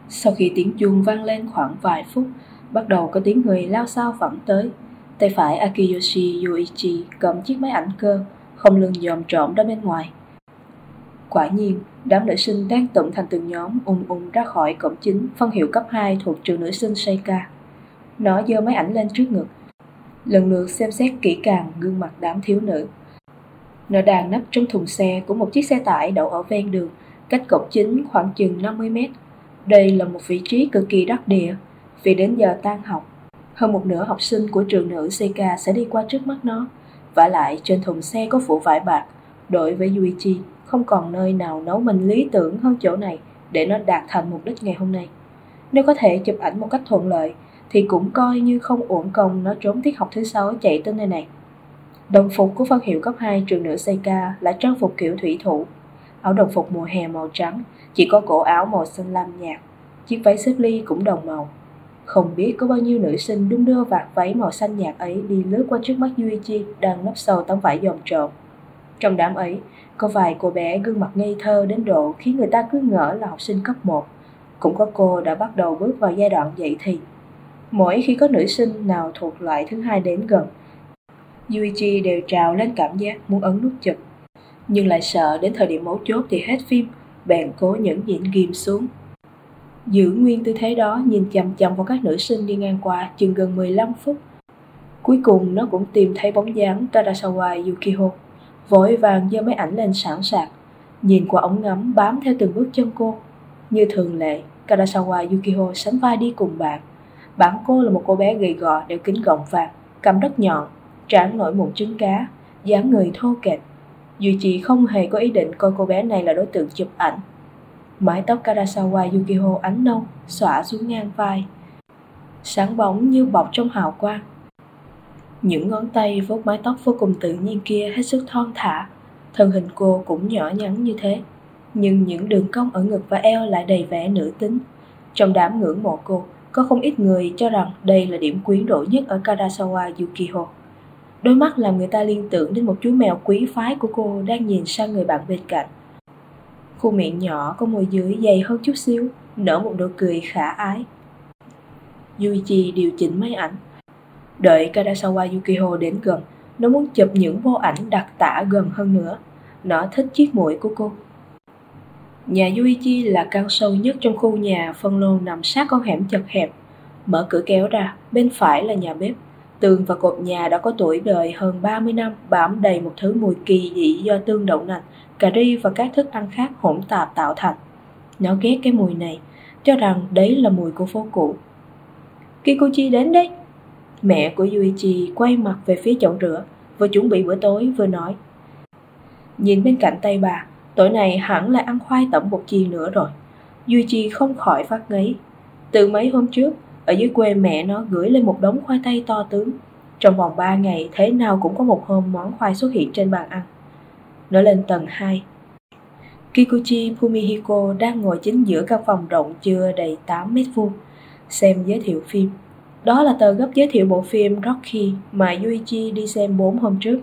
Sau khi tiếng chuông vang lên khoảng vài phút, bắt đầu có tiếng người lao xao vẳng tới. Tay phải Akiyoshi Yuichi cầm chiếc máy ảnh cơ, không lưng dòm trộm ra bên ngoài. Quả nhiên, đám nữ sinh đang tụm thành từng nhóm ra khỏi cổng chính phân hiệu cấp 2 thuộc trường nữ sinh Seika. Nó giơ máy ảnh lên trước ngực, lần lượt xem xét kỹ càng gương mặt đám thiếu nữ. Nó đang nấp trong thùng xe của một chiếc xe tải đậu ở ven đường, cách cổng chính khoảng chừng 50 mét. Đây là một vị trí cực kỳ đắc địa, vì đến giờ tan học, hơn một nửa học sinh của trường nữ Seika sẽ đi qua trước mắt nó. Vả lại trên thùng xe có phủ vải bạc. Đối với Yuichi, không còn nơi nào nấu mình lý tưởng hơn chỗ này để nó đạt thành mục đích ngày hôm nay. Nếu có thể chụp ảnh một cách thuận lợi, thì cũng coi như không uổng công nó trốn tiết học thứ 6 chạy tới nơi này. Đồng phục của phân hiệu cấp 2 trường nữ Seika là trang phục kiểu thủy thủ. Áo đồng phục mùa hè màu trắng, chỉ có cổ áo màu xanh lam nhạt. Chiếc váy xếp ly cũng đồng màu. Không biết có bao nhiêu nữ sinh đung đưa vạt váy màu xanh nhạt ấy đi lướt qua trước mắt Yuichi đang nấp sau tấm vải dòm trộm. Trong đám ấy, có vài cô bé gương mặt ngây thơ đến độ khiến người ta cứ ngỡ là học sinh cấp 1. Cũng có cô đã bắt đầu bước vào giai đoạn dậy thì. Mỗi khi có nữ sinh nào thuộc loại thứ 2 đến gần, Yuichi đều trào lên cảm giác muốn ấn nút chụp. Nhưng lại sợ đến thời điểm mấu chốt thì hết phim, bèn cố nhẫn nhịn ghim xuống. Giữ nguyên tư thế đó nhìn chằm chằm vào các nữ sinh đi ngang qua chừng gần 15 phút. Cuối cùng nó cũng tìm thấy bóng dáng Karasawa Yukiko, vội vàng giơ máy ảnh lên sẵn sàng, nhìn qua ống ngắm bám theo từng bước chân cô. Như thường lệ, Karasawa Yukiko sánh vai đi cùng bạn. Bạn cô là một cô bé gầy gò đeo kính gọng vàng, cằm đất nhọn, trán nổi mụn trứng cá, dáng người thô kệch. Yuichi không hề có ý định coi cô bé này là đối tượng chụp ảnh. Mái tóc Karasawa Yukiko ánh nâu xõa xuống ngang vai, sáng bóng như bọc trong hào quang. Những ngón tay vuốt mái tóc vô cùng tự nhiên kia hết sức thon thả. Thân hình cô cũng nhỏ nhắn như thế, nhưng những đường cong ở ngực và eo lại đầy vẻ nữ tính. Trong đám ngưỡng mộ cô, có không ít người cho rằng đây là điểm quyến rũ nhất ở Karasawa Yukiko. Đôi mắt làm người ta liên tưởng đến một chú mèo quý phái của cô đang nhìn sang người bạn bên cạnh. Khuôn miệng nhỏ có môi dưới dày hơn chút xíu, nở một nụ cười khả ái. Yuichi điều chỉnh máy ảnh. Đợi Karasawa Yukiko đến gần, nó muốn chụp những vô ảnh đặc tả gần hơn nữa. Nó thích chiếc mũi của cô. Nhà Yuichi là căn sâu nhất trong khu nhà phân lô nằm sát con hẻm chật hẹp. Mở cửa kéo ra, bên phải là nhà bếp. Tường và cột nhà đã có tuổi đời hơn 30 năm, bám đầy một thứ mùi kỳ dị do tương đậu nành, cà ri và các thức ăn khác hỗn tạp tạo thành. Nó ghét cái mùi này, cho rằng đấy là mùi của phố cũ. Kikuchi đến đấy. Mẹ của Yuichi quay mặt về phía chậu rửa, vừa chuẩn bị bữa tối vừa nói. Nhìn bên cạnh tay bà, tối nay hẳn là ăn khoai tẩm bột chiên nữa rồi. Yuichi không khỏi phát ngấy. Từ mấy hôm trước, ở dưới quê mẹ nó gửi lên một đống khoai tây to tướng. Trong vòng 3 ngày, thế nào cũng có một hôm món khoai xuất hiện trên bàn ăn. Nó lên tầng 2. Kikuchi Fumihiko đang ngồi chính giữa căn phòng rộng chưa đầy 8 mét vuông, xem giới thiệu phim. Đó là tờ gấp giới thiệu bộ phim Rocky mà Yuichi đi xem 4 hôm trước.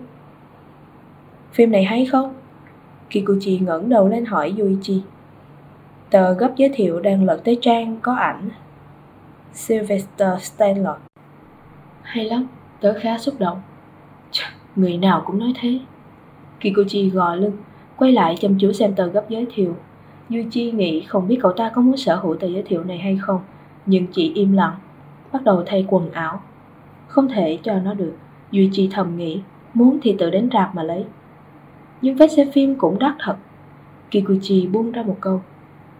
Phim này hay không? Kikuchi ngẩng đầu lên hỏi Yuichi. Tờ gấp giới thiệu đang lật tới trang có ảnh Sylvester Stallone. Hay lắm, tớ khá xúc động. Người nào cũng nói thế. Kikuchi gò lưng, quay lại chăm chú xem tờ gấp giới thiệu. Yuichi nghĩ không biết cậu ta có muốn sở hữu tờ giới thiệu này hay không, nhưng chỉ im lặng, bắt đầu thay quần áo. Không thể cho nó được, Yuichi thầm nghĩ, muốn thì tự đến rạp mà lấy. Nhưng vé xem phim cũng đắt thật. Kikuchi buông ra một câu.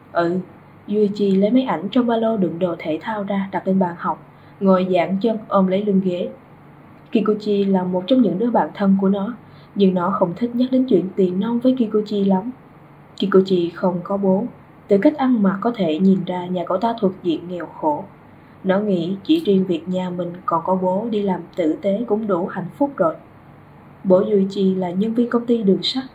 Yuichi lấy máy ảnh trong ba lô đựng đồ thể thao ra đặt lên bàn học, ngồi dạn chân ôm lấy lưng ghế. Kikuchi là một trong những đứa bạn thân của nó, nhưng nó không thích nhắc đến chuyện tiền nong với Kikuchi lắm. Kikuchi không có bố, từ cách ăn mặc có thể nhìn ra nhà cậu ta thuộc diện nghèo khổ. Nó nghĩ chỉ riêng việc nhà mình còn có bố đi làm tử tế cũng đủ hạnh phúc rồi. Bố Yuichi là nhân viên công ty đường sắt.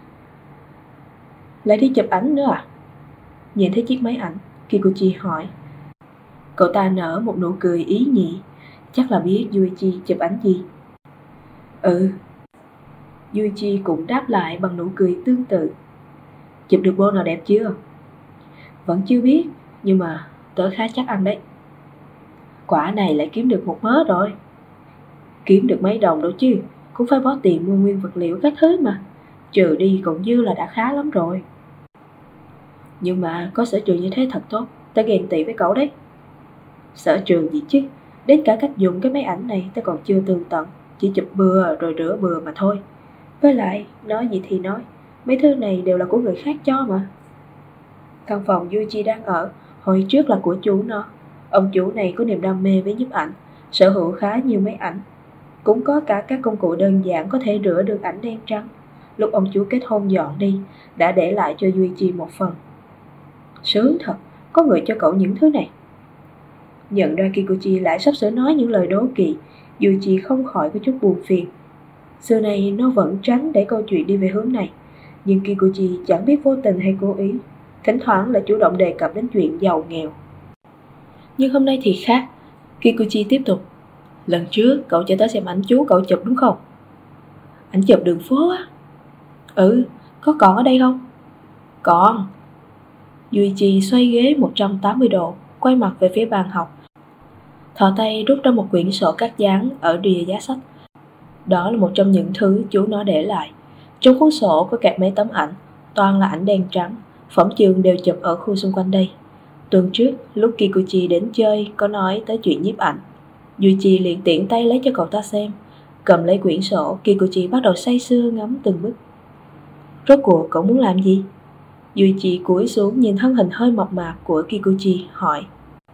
Lại đi chụp ảnh nữa à? Nhìn thấy chiếc máy ảnh, Kikuchi hỏi. Cậu ta nở một nụ cười ý nhị, chắc là biết Yuichi chụp ảnh gì. Yuichi cũng đáp lại bằng nụ cười tương tự. Chụp được bô nào đẹp chưa? Vẫn chưa biết, nhưng mà tớ khá chắc ăn đấy. Quả này lại kiếm được một mớ rồi. Kiếm được mấy đồng đâu chứ, cũng phải bó tiền mua nguyên vật liệu các thứ mà. Trừ đi còn dư là đã khá lắm rồi. Nhưng mà có sở trường như thế thật tốt, tớ ghen tị với cậu đấy. Sở trường gì chứ, đến cả cách dùng cái máy ảnh này tớ còn chưa tường tận, chỉ chụp bừa rồi rửa bừa mà thôi. Với lại, nói gì thì nói, mấy thứ này đều là của người khác cho mà. Căn phòng Yuichi đang ở, hồi trước là của chủ nó. Ông chủ này có niềm đam mê với nhiếp ảnh, sở hữu khá nhiều máy ảnh. Cũng có cả các công cụ đơn giản có thể rửa được ảnh đen trắng. Lúc ông chủ kết hôn dọn đi, đã để lại cho Yuichi một phần. Sướng thật, có người cho cậu những thứ này. Nhận ra Kikuchi lại sắp sửa nói những lời đố kỵ, Yuichi không khỏi có chút buồn phiền. Xưa này nó vẫn tránh để câu chuyện đi về hướng này, nhưng Kikuchi chẳng biết vô tình hay cố ý, thỉnh thoảng lại chủ động đề cập đến chuyện giàu nghèo. Nhưng hôm nay thì khác, Kikuchi tiếp tục. Lần trước cậu cho tớ xem ảnh chú cậu chụp đúng không? Ảnh chụp đường phố á? Ừ, có còn ở đây không? Còn. Yuichi xoay ghế 180 độ, quay mặt về phía bàn học. Thò tay rút ra một quyển sổ cắt dán ở rìa giá sách. Đó là một trong những thứ chú nó để lại. Trong cuốn sổ có kẹp mấy tấm ảnh, toàn là ảnh đen trắng, phẩm trường đều chụp ở khu xung quanh đây. Tuần trước, lúc Kikuchi đến chơi, có nói tới chuyện nhiếp ảnh. Yuichi liền tiện tay lấy cho cậu ta xem. Cầm lấy quyển sổ, Kikuchi bắt đầu say sưa ngắm từng bức. Rốt cuộc cậu muốn làm gì? Yuichi cúi xuống nhìn thân hình hơi mập mạp của Kikuchi, hỏi.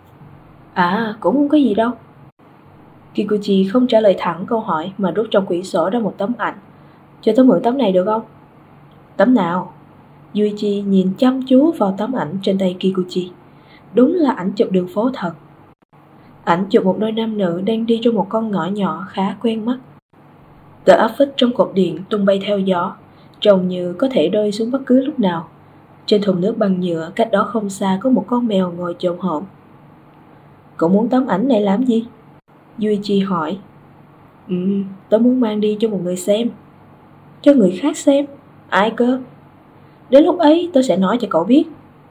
À, cũng không có gì đâu. Kikuchi không trả lời thẳng câu hỏi mà rút trong quyển sổ ra một tấm ảnh. Cho tớ mượn tấm này được không? Tấm nào? Yuichi nhìn chăm chú vào tấm ảnh trên tay Kikuchi. Đúng là ảnh chụp đường phố thật. Ảnh chụp một đôi nam nữ đang đi trong một con ngõ nhỏ khá quen mắt. Tờ áp phích trong cột điện tung bay theo gió, trông như có thể rơi xuống bất cứ lúc nào. Trên thùng nước bằng nhựa cách đó không xa có một con mèo ngồi chồm hổm. Cậu muốn tấm ảnh này làm gì? Yuichi hỏi. Tớ muốn mang đi cho một người xem. Cho người khác xem? Ai cơ? Đến lúc ấy tớ sẽ nói cho cậu biết.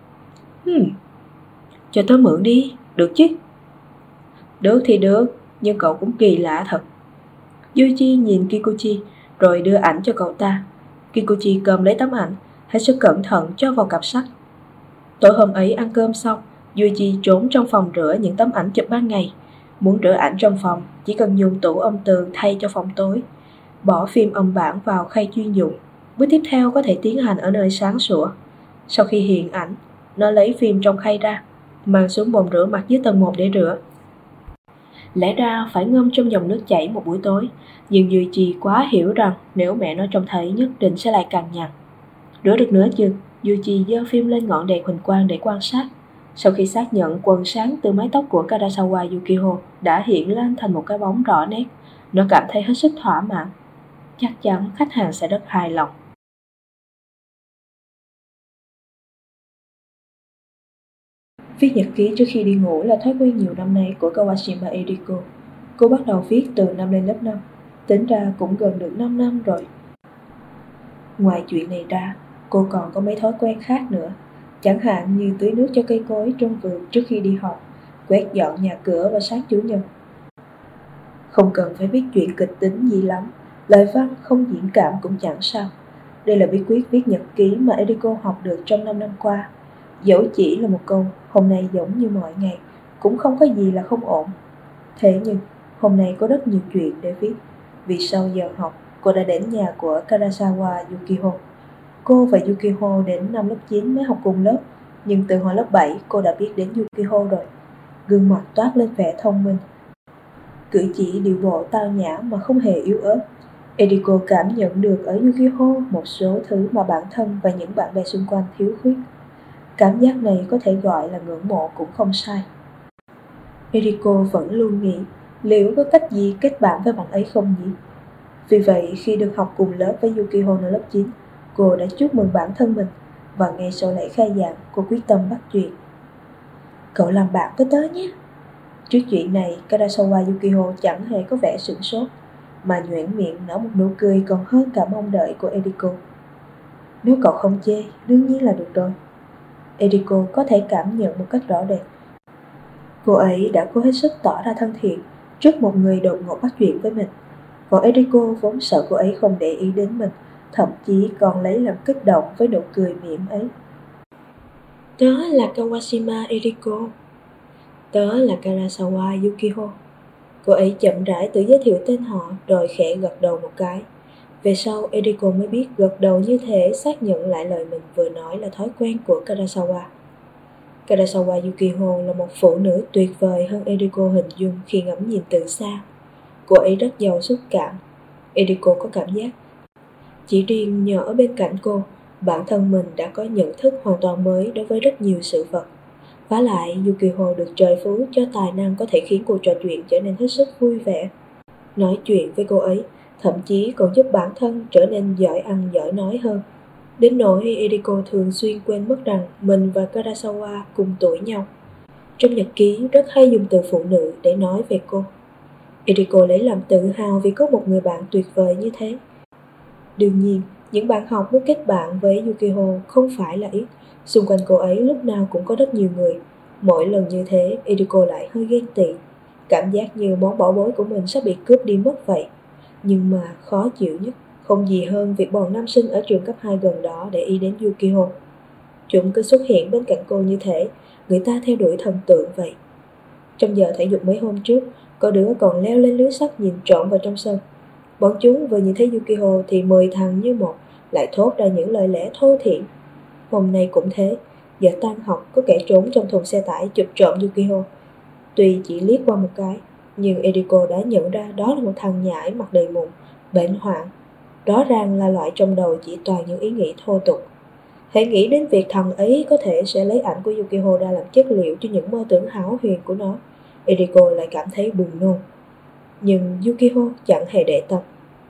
Cho tớ mượn đi, được chứ? Được thì được, nhưng cậu cũng kỳ lạ thật. Yuichi nhìn Kikuchi rồi đưa ảnh cho cậu ta. Kikuchi cầm lấy tấm ảnh, hết sức cẩn thận cho vào cặp sách. Tối hôm ấy ăn cơm xong, Yuichi trốn trong phòng rửa những tấm ảnh chụp ban ngày. Muốn rửa ảnh trong phòng, chỉ cần dùng tủ âm tường thay cho phòng tối. Bỏ phim âm bản vào khay chuyên dụng. Bước tiếp theo có thể tiến hành ở nơi sáng sủa. Sau khi hiện ảnh, nó lấy phim trong khay ra, mang xuống bồn rửa mặt dưới tầng 1 để rửa. Lẽ ra phải ngâm trong dòng nước chảy một buổi tối, nhưng Yuichi quá hiểu rằng nếu mẹ nó trông thấy nhất định sẽ lại cằn nhằn. Rửa được nửa chừng, Yuichi giơ phim lên ngọn đèn huỳnh quang để quan sát. Sau khi xác nhận quầng sáng từ mái tóc của Karasawa Yukio đã hiện lên thành một cái bóng rõ nét, nó cảm thấy hết sức thỏa mãn. Chắc chắn khách hàng sẽ rất hài lòng. Viết nhật ký trước khi đi ngủ là thói quen nhiều năm nay của Kawashima Eriko. Cô bắt đầu viết từ năm lên lớp 5, tính ra cũng gần được 5 năm rồi. Ngoài chuyện này ra, cô còn có mấy thói quen khác nữa, chẳng hạn như tưới nước cho cây cối trong vườn trước khi đi học, quét dọn nhà cửa vào sáng chủ nhật. Không cần phải viết chuyện kịch tính gì lắm, lời văn không diễn cảm cũng chẳng sao. Đây là bí quyết viết nhật ký mà Eriko học được trong 5 năm qua. Dẫu chỉ là một câu hôm nay giống như mọi ngày, cũng không có gì là không ổn. Thế nhưng hôm nay có rất nhiều chuyện để viết, vì sau giờ học cô đã đến nhà của Karasawa Yukio. Cô và Yukio đến năm lớp 9 mới học cùng lớp, nhưng từ hồi lớp 7 cô đã biết đến Yukio rồi. Gương mặt toát lên vẻ thông minh, cử chỉ điệu bộ tao nhã mà không hề yếu ớt. Eriko cảm nhận được ở Yukio một số thứ mà bản thân và những bạn bè xung quanh thiếu khuyết. Cảm giác này có thể gọi là ngưỡng mộ cũng không sai. Eriko vẫn luôn nghĩ liệu có cách gì kết bạn với bạn ấy không nhỉ? Vì vậy khi được học cùng lớp với Yukio ở lớp 9, cô đã chúc mừng bản thân mình, và ngay sau lễ khai giảng cô quyết tâm bắt chuyện. Cậu làm bạn với tớ nhé. Trước chuyện này, Karasawa Yukio chẳng hề có vẻ sửng sốt, mà nhoẻn miệng nở một nụ cười còn hơn cả mong đợi của Eriko. Nếu cậu không chê, đương nhiên là được rồi. Eriko có thể cảm nhận một cách rõ rệt. Cô ấy đã cố hết sức tỏ ra thân thiện trước một người đột ngột bắt chuyện với mình. Còn Eriko vốn sợ cô ấy không để ý đến mình, thậm chí còn lấy làm kích động với nụ cười mỉm ấy. Đó là Kawashima Eriko. Tớ là Karasawa Yukiko. Cô ấy chậm rãi tự giới thiệu tên họ rồi khẽ gật đầu một cái. Về sau, Eriko mới biết gật đầu như thế xác nhận lại lời mình vừa nói là thói quen của Karasawa. Karasawa Yukiko là một phụ nữ tuyệt vời hơn Eriko hình dung khi ngắm nhìn từ xa. Cô ấy rất giàu xúc cảm. Eriko có cảm giác chỉ riêng nhờ ở bên cạnh cô, bản thân mình đã có nhận thức hoàn toàn mới đối với rất nhiều sự vật. Vả lại, Yukiko được trời phú cho tài năng có thể khiến cuộc trò chuyện trở nên hết sức vui vẻ. Nói chuyện với cô ấy, thậm chí còn giúp bản thân trở nên giỏi ăn giỏi nói hơn. Đến nỗi Eriko thường xuyên quên mất rằng mình và Karasawa cùng tuổi nhau. Trong nhật ký rất hay dùng từ phụ nữ để nói về cô. Eriko lấy làm tự hào vì có một người bạn tuyệt vời như thế. Đương nhiên, những bạn học muốn kết bạn với Yukiko không phải là ít. Xung quanh cô ấy lúc nào cũng có rất nhiều người. Mỗi lần như thế, Eriko lại hơi ghen tị. Cảm giác như món bảo bối của mình sắp bị cướp đi mất vậy. Nhưng mà khó chịu nhất không gì hơn việc bọn nam sinh ở trường cấp 2 gần đó để ý đến Yukiko. Chúng cứ xuất hiện bên cạnh cô như thế, người ta theo đuổi thần tượng vậy. Trong giờ thể dục mấy hôm trước, có đứa còn leo lên lưới sắt nhìn trộm vào trong sân. Bọn chúng vừa nhìn thấy Yukiko thì 10 thằng như một lại thốt ra những lời lẽ thô thiển. Hôm nay cũng thế, giờ tan học có kẻ trốn trong thùng xe tải chụp trộm Yukiko. Tuy chỉ liếc qua một cái, nhưng Eriko đã nhận ra đó là một thằng nhãi mặt đầy mụn, bệnh hoạn. Rõ ràng là loại trong đầu chỉ toàn những ý nghĩ thô tục. Hãy nghĩ đến việc thằng ấy có thể sẽ lấy ảnh của Yukiko ra làm chất liệu cho những mơ tưởng hão huyền của nó. Eriko lại cảm thấy buồn nôn. Nhưng Yukiko chẳng hề để tâm.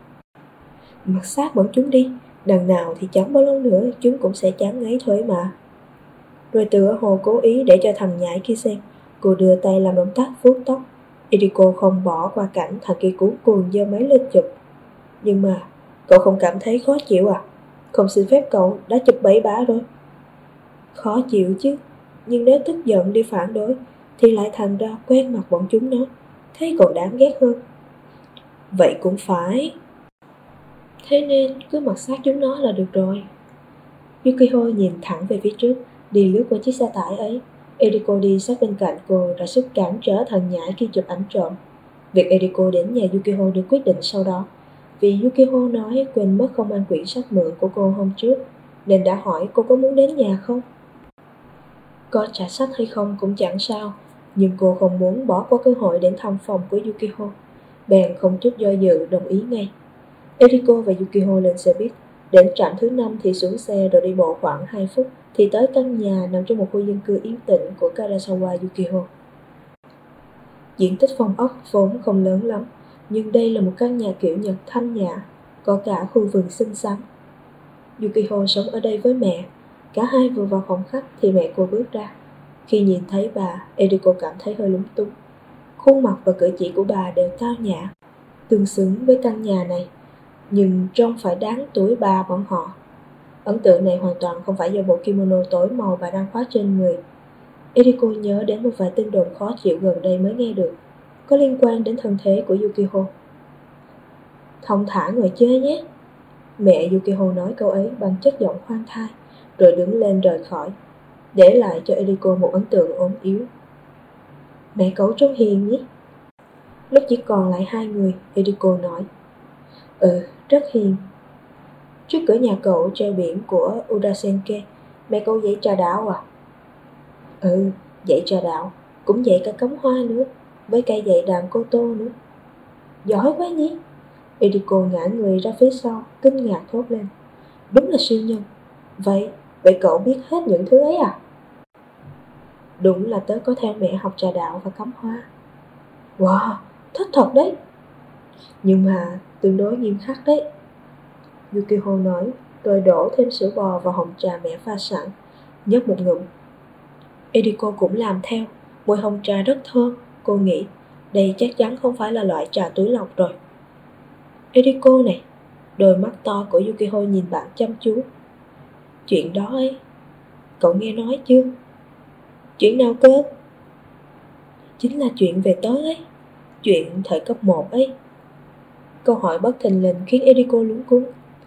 Mặc xác bọn chúng đi, đằng nào thì chẳng bao lâu nữa chúng cũng sẽ chán ngấy thôi mà. Rồi tựa hồ cố ý để cho thằng nhãi kia xem, cô đưa tay làm động tác vuốt tóc. Eriko không bỏ qua cảnh thằng kia cuống cuồng giơ máy lên chụp. Nhưng mà, cậu không cảm thấy khó chịu à? Không xin phép cậu đã chụp bậy bạ rồi. Khó chịu chứ, nhưng nếu tức giận đi phản đối thì lại thành ra quen mặt bọn chúng nó, thế còn đáng ghét hơn. Vậy cũng phải. Thế nên cứ mặc sát chúng nó là được rồi. Yukiko nhìn thẳng về phía trước, đi lướt qua chiếc xe tải ấy. Eriko đi sát bên cạnh cô ra sức cản trở thằng nhãi khi chụp ảnh trộm. Việc Eriko đến nhà Yukiko được quyết định sau đó, vì Yukiko nói quên mất không mang quyển sách mượn của cô hôm trước, nên đã hỏi cô có muốn đến nhà không. Có trả sách hay không cũng chẳng sao, nhưng cô không muốn bỏ qua cơ hội đến thăm phòng của Yukiko. Bèn không chút do dự đồng ý ngay. Eriko và Yukiko lên xe buýt. Đến trạm thứ 5 thì xuống xe rồi đi bộ khoảng 2 phút thì tới căn nhà nằm trong một khu dân cư yên tĩnh của Karasawa Yukiko. Diện tích phòng ốc vốn không lớn lắm, nhưng đây là một căn nhà kiểu Nhật thanh nhã, có cả khu vườn xinh xắn. Yukiko sống ở đây với mẹ. Cả hai vừa vào phòng khách thì mẹ cô bước ra. Khi nhìn thấy bà, Eriko cảm thấy hơi lúng túng. Khuôn mặt và cử chỉ của bà đều tao nhã, tương xứng với căn nhà này, nhưng trông phải đáng tuổi bà bọn họ. Ấn tượng này hoàn toàn không phải do bộ kimono tối màu bà đang khoác trên người. Eriko nhớ đến một vài tin đồn khó chịu gần đây mới nghe được, có liên quan đến thân thế của Yukiko. Thong thả ngồi chơi nhé. Mẹ Yukiko nói câu ấy bằng chất giọng khoan thai, rồi đứng lên rời khỏi, để lại cho Eriko một ấn tượng ốm yếu. Mẹ cậu trông hiền nhé. Lúc chỉ còn lại hai người, Eriko nói. Rất hiền. Trước cửa nhà cậu treo biển của Urasenke. Mẹ cậu dạy trà đạo à? Dạy trà đạo, cũng dạy cả cắm hoa nữa, với cả dạy đàn koto nữa. Giỏi quá nhỉ. Eriko ngã người ra phía sau, kinh ngạc thốt lên. Đúng là siêu nhân. Vậy cậu biết hết những thứ ấy à? Đúng là tớ có theo mẹ học trà đạo và cắm hoa. Wow, thích thật đấy. Nhưng mà tương đối nghiêm khắc đấy, Yukiko nói, rồi đổ thêm sữa bò vào hồng trà mẹ pha sẵn, nhấp một ngụm. Eriko cũng làm theo, mùi hồng trà rất thơm, cô nghĩ, đây chắc chắn không phải là loại trà túi lọc rồi. Eriko này, đôi mắt to của Yukiko nhìn bạn chăm chú. Chuyện đó ấy, cậu nghe nói chưa? Chuyện nào cơ? Chính là chuyện về tớ ấy, chuyện thời cấp 1 ấy. Câu hỏi bất thình lình khiến Eriko luống cuống.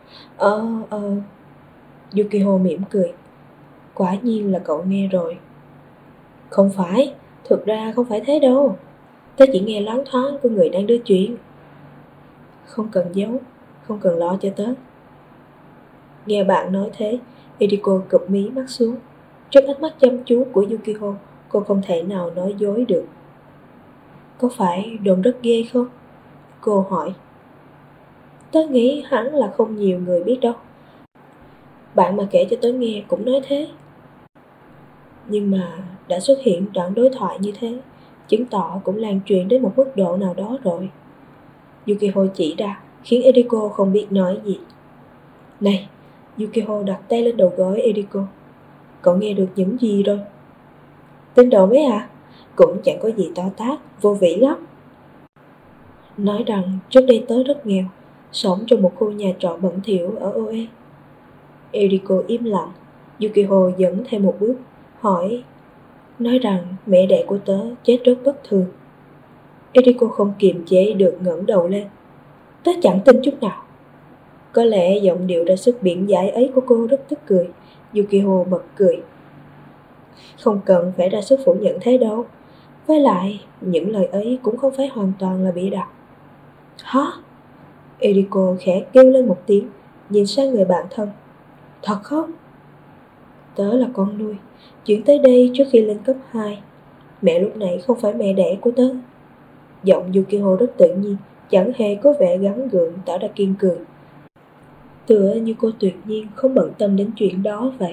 Yukiko mỉm cười. Quả nhiên là cậu nghe rồi. Không phải, thực ra không phải thế đâu. Tớ chỉ nghe loáng thoáng của người đang đưa chuyện. Không cần giấu, không cần lo cho tớ. Nghe bạn nói thế, Eriko cụp mí mắt xuống. Trước ánh mắt chăm chú của Yukiko, cô không thể nào nói dối được. Có phải đồn rất ghê không? Cô hỏi. Tớ nghĩ hẳn là không nhiều người biết đâu. Bạn mà kể cho tớ nghe cũng nói thế. Nhưng mà đã xuất hiện đoạn đối thoại như thế, chứng tỏ cũng lan truyền đến một mức độ nào đó rồi. Yukiko chỉ ra, khiến Eriko không biết nói gì. Này, Yukiko đặt tay lên đầu gối Eriko. Cậu nghe được những gì rồi? Tin đồn ấy à? Cũng chẳng có gì to tát, vô vị lắm. Nói rằng trước đây tớ rất nghèo, sống trong một khu nhà trọ bẩn thỉu ở Oe. Eriko im lặng. Yukiko dẫn thêm một bước, hỏi. Nói rằng mẹ đẻ của tớ chết rất bất thường. Eriko không kiềm chế được ngẩng đầu lên. Tớ chẳng tin chút nào. Có lẽ giọng điệu ra sức biện giải ấy của cô rất tức cười. Yukiko bật cười. Không cần phải ra sức phủ nhận thế đâu. Với lại, những lời ấy cũng không phải hoàn toàn là bịa đặt. Hả? Eriko khẽ kêu lên một tiếng, nhìn sang người bạn thân. Thật không? Tớ là con nuôi, chuyển tới đây trước khi lên cấp 2. Mẹ lúc nãy không phải mẹ đẻ của tớ. Giọng Yukiko rất tự nhiên, chẳng hề có vẻ gắn gượng, tỏ ra kiên cường. Tựa như cô tuyệt nhiên không bận tâm đến chuyện đó vậy.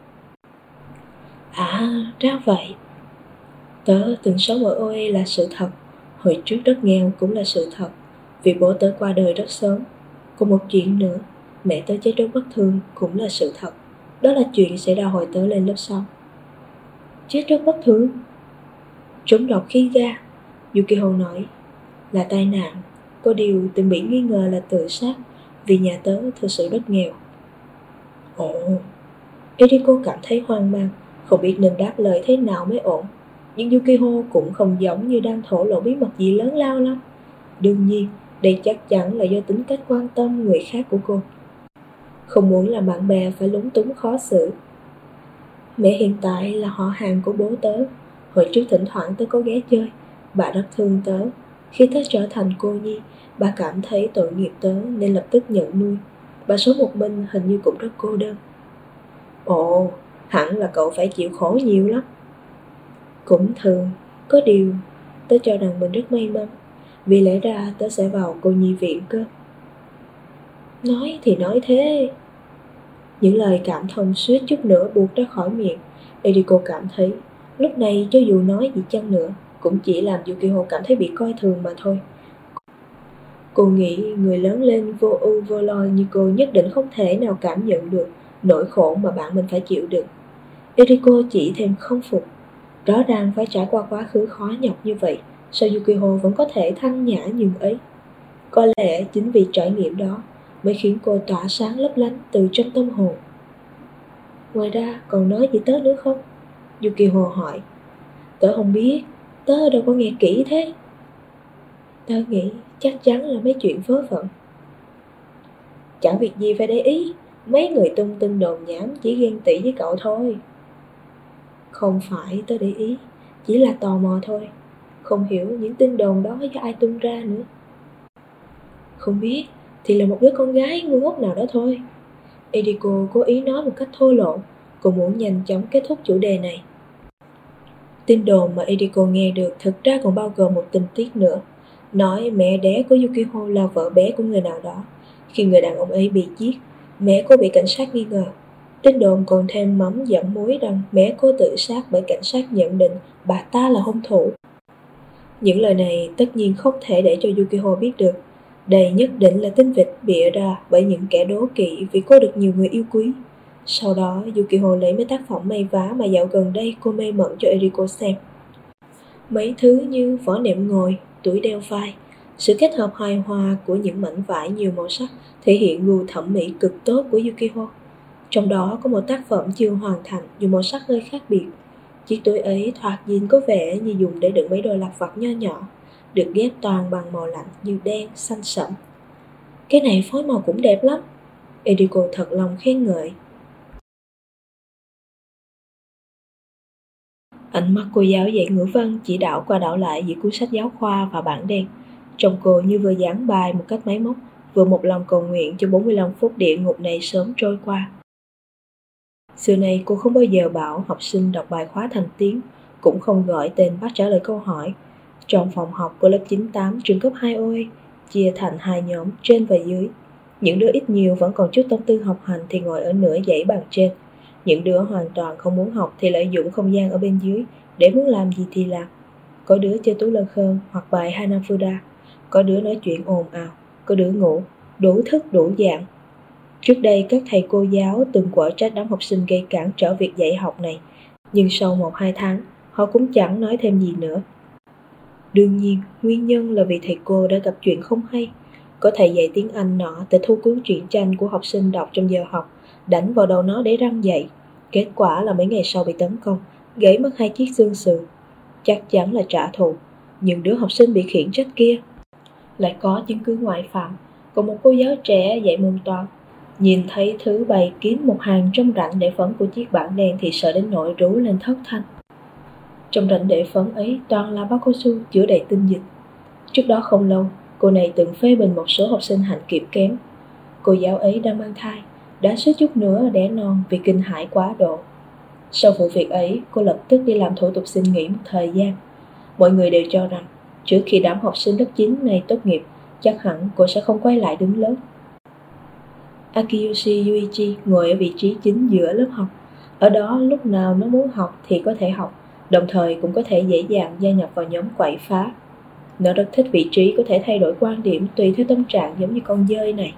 À, ra vậy. Tớ từng sống ở Oe là sự thật. Hồi trước rất nghèo cũng là sự thật. Vì bố tớ qua đời rất sớm. Còn một chuyện nữa, mẹ tớ chết rất bất thường cũng là sự thật. Đó là chuyện xảy ra hồi tớ lên lớp 6. Chết rất bất thường? Trúng độc khí ga, Yukiko nói. Là tai nạn. Có điều từng bị nghi ngờ là tự sát, vì nhà tớ thực sự rất nghèo. Ồ, Eriko cảm thấy hoang mang, không biết nên đáp lời thế nào mới ổn. Nhưng Yukiko cũng không giống như đang thổ lộ bí mật gì lớn lao lắm. Đương nhiên, đây chắc chắn là do tính cách quan tâm người khác của cô. Không muốn làm bạn bè phải lúng túng khó xử. Mẹ hiện tại là họ hàng của bố tớ. Hồi trước thỉnh thoảng tớ có ghé chơi. Bà rất thương tớ. Khi tớ trở thành cô nhi, bà cảm thấy tội nghiệp tớ nên lập tức nhận nuôi. Bà sống một mình hình như cũng rất cô đơn. Ồ, hẳn là cậu phải chịu khổ nhiều lắm. Cũng thường, có điều tớ cho rằng mình rất may mắn, vì lẽ ra tớ sẽ vào cô nhi viện cơ. Nói thì nói thế. Những lời cảm thông suýt chút nữa buộc ra khỏi miệng. Eriko cảm thấy lúc này cho dù nói gì chăng nữa cũng chỉ làm Yukiko cảm thấy bị coi thường mà thôi. Cô nghĩ người lớn lên vô ưu vô lo như cô nhất định không thể nào cảm nhận được nỗi khổ mà bạn mình phải chịu đựng. Eriko chỉ thêm không phục. Rõ ràng phải trải qua quá khứ khó nhọc như vậy, sao Yukiko vẫn có thể thanh nhã như ấy? Có lẽ chính vì trải nghiệm đó mới khiến cô tỏa sáng lấp lánh từ trong tâm hồn. Ngoài ra còn nói gì tớ nữa không? Yukiko hỏi. Tớ không biết, tớ đâu có nghe kỹ thế. Tớ nghĩ chắc chắn là mấy chuyện vớ vẩn. Chẳng việc gì phải để ý, mấy người tung tin đồn nhảm chỉ ghen tị với cậu thôi. Không phải tớ để ý, chỉ là tò mò thôi. Không hiểu những tin đồn đó do ai tung ra nữa. Không biết, thì là một đứa con gái ngu ngốc nào đó thôi. Eriko cố ý nói một cách thô lỗ. Cô muốn nhanh chóng kết thúc chủ đề này. Tin đồn mà Eriko nghe được thực ra còn bao gồm một tình tiết nữa. Nói mẹ đẻ của Yukiko là vợ bé của người nào đó. Khi người đàn ông ấy bị giết, mẹ cô bị cảnh sát nghi ngờ. Tin đồn còn thêm mắm dặm muối rằng mẹ cô tự sát bởi cảnh sát nhận định bà ta là hung thủ. Những lời này tất nhiên không thể để cho Yukiko biết được. Đây nhất định là tin vịt bịa ra bởi những kẻ đố kỵ vì cô được nhiều người yêu quý. Sau đó Yukiko lấy mấy tác phẩm may vá mà dạo gần đây cô mê mẩn cho Eriko xem. Mấy thứ như vỏ nệm ngồi, túi đeo vai. Sự kết hợp hài hòa của những mảnh vải nhiều màu sắc thể hiện gu thẩm mỹ cực tốt của Yukiko. Trong đó có một tác phẩm chưa hoàn thành dù màu sắc hơi khác biệt. Chiếc túi ấy thoạt nhìn có vẻ như dùng để đựng mấy đồ lặt vặt nho nhỏ, được ghép toàn bằng màu lạnh như đen, xanh sẫm. Cái này phối màu cũng đẹp lắm. Eriko thật lòng khen ngợi. Ánh mắt cô giáo dạy ngữ văn chỉ đảo qua đảo lại giữa cuốn sách giáo khoa và bảng đen. Trông cô như vừa giảng bài một cách máy móc, vừa một lòng cầu nguyện cho 45 phút địa ngục này sớm trôi qua. Xưa nay cô không bao giờ bảo học sinh đọc bài khóa thành tiếng, cũng không gọi tên bác trả lời câu hỏi. Trong phòng học của lớp 98 trường cấp 2 OA, chia thành hai nhóm trên và dưới. Những đứa ít nhiều vẫn còn chút tâm tư học hành thì ngồi ở nửa dãy bàn trên. Những đứa hoàn toàn không muốn học thì lợi dụng không gian ở bên dưới để muốn làm gì thì làm. Có đứa chơi tú lơ khơ hoặc bài Hanafuda, có đứa nói chuyện ồn ào, có đứa ngủ, đủ thức đủ dạng. Trước đây các thầy cô giáo từng quở trách đám học sinh gây cản trở việc dạy học này, nhưng sau 1-2 tháng, họ cũng chẳng nói thêm gì nữa. Đương nhiên, nguyên nhân là vì thầy cô đã gặp chuyện không hay. Có thầy dạy tiếng Anh nọ tịch thu cuốn truyện tranh của học sinh đọc trong giờ học, đánh vào đầu nó để răng dạy. Kết quả là mấy ngày sau bị tấn công, gãy mất 2 chiếc xương sườn. Chắc chắn là trả thù, nhưng đứa học sinh bị khiển trách kia lại có chứng cứ ngoại phạm. Còn một cô giáo trẻ dạy môn toán, nhìn thấy thứ bày kín một hàng trong rãnh để phấn của chiếc bảng đen thì sợ đến nỗi rú lên thất thanh. Trong rãnh để phấn ấy toàn là bao cao su chứa đầy tinh dịch. Trước đó không lâu, cô này từng phê bình một số học sinh hạnh kiểm kém. Cô giáo ấy đang mang thai, đã suýt chút nữa đẻ non vì kinh hãi quá độ. Sau vụ việc ấy, cô lập tức đi làm thủ tục xin nghỉ một thời gian. Mọi người đều cho rằng, trước khi đám học sinh lớp 9 này tốt nghiệp, chắc hẳn cô sẽ không quay lại đứng lớp. Akiyoshi Yuichi ngồi ở vị trí chính giữa lớp học. Ở đó lúc nào nó muốn học thì có thể học, đồng thời cũng có thể dễ dàng gia nhập vào nhóm quậy phá. Nó rất thích vị trí có thể thay đổi quan điểm tùy theo tâm trạng giống như con dơi này.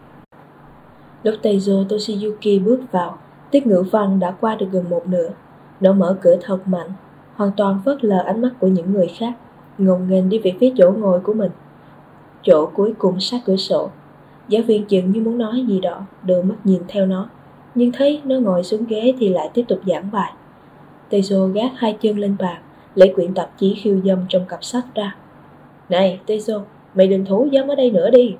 Lúc Teizo Toshiyuki bước vào, tiết ngữ văn đã qua được gần một nửa. Nó mở cửa thật mạnh, hoàn toàn phớt lờ ánh mắt của những người khác, ngông nghênh đi về phía chỗ ngồi của mình. Chỗ cuối cùng sát cửa sổ. Giáo viên chừng như muốn nói gì đó, đưa mắt nhìn theo nó, nhưng thấy nó ngồi xuống ghế thì lại tiếp tục giảng bài. Teizo gác 2 chân lên bàn, lấy quyển tạp chí khiêu dâm trong cặp sách ra. Này Teizo, mày đừng thủ dâm ở đây nữa đi.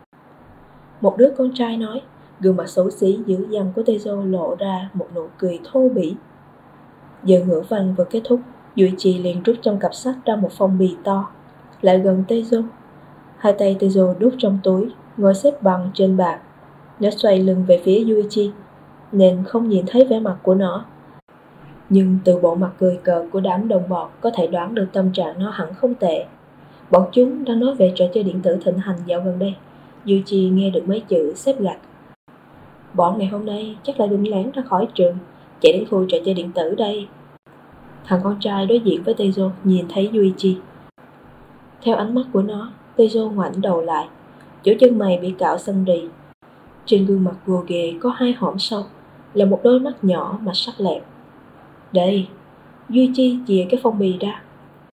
Một đứa con trai nói. Gương mặt xấu xí dữ dằn của Teizo lộ ra một nụ cười thô bỉ. Giờ ngữ văn vừa kết thúc, Yuichi liền rút trong cặp sách ra một phong bì to, lại gần Teizo. Hai tay Teizo đút trong túi, ngồi xếp bằng trên bàn. Nó xoay lưng về phía Yuichi, nên không nhìn thấy vẻ mặt của nó. Nhưng từ bộ mặt cười cợt của đám đồng bọn có thể đoán được tâm trạng nó hẳn không tệ. Bọn chúng đang nói về trò chơi điện tử thịnh hành dạo gần đây. Yuichi nghe được mấy chữ xếp gạch. Bọn ngày hôm nay chắc là định lén ra khỏi trường, chạy đến khu trò chơi điện tử đây. Thằng con trai đối diện với Teizo nhìn thấy Yuichi. Theo ánh mắt của nó, Teizo ngoảnh đầu lại, chỗ chân mày bị cạo xanh rì. Trên gương mặt gồ ghề có 2 hõm sâu, là một đôi mắt nhỏ mà sắc lẹm. Đây, Yuichi chìa cái phong bì ra.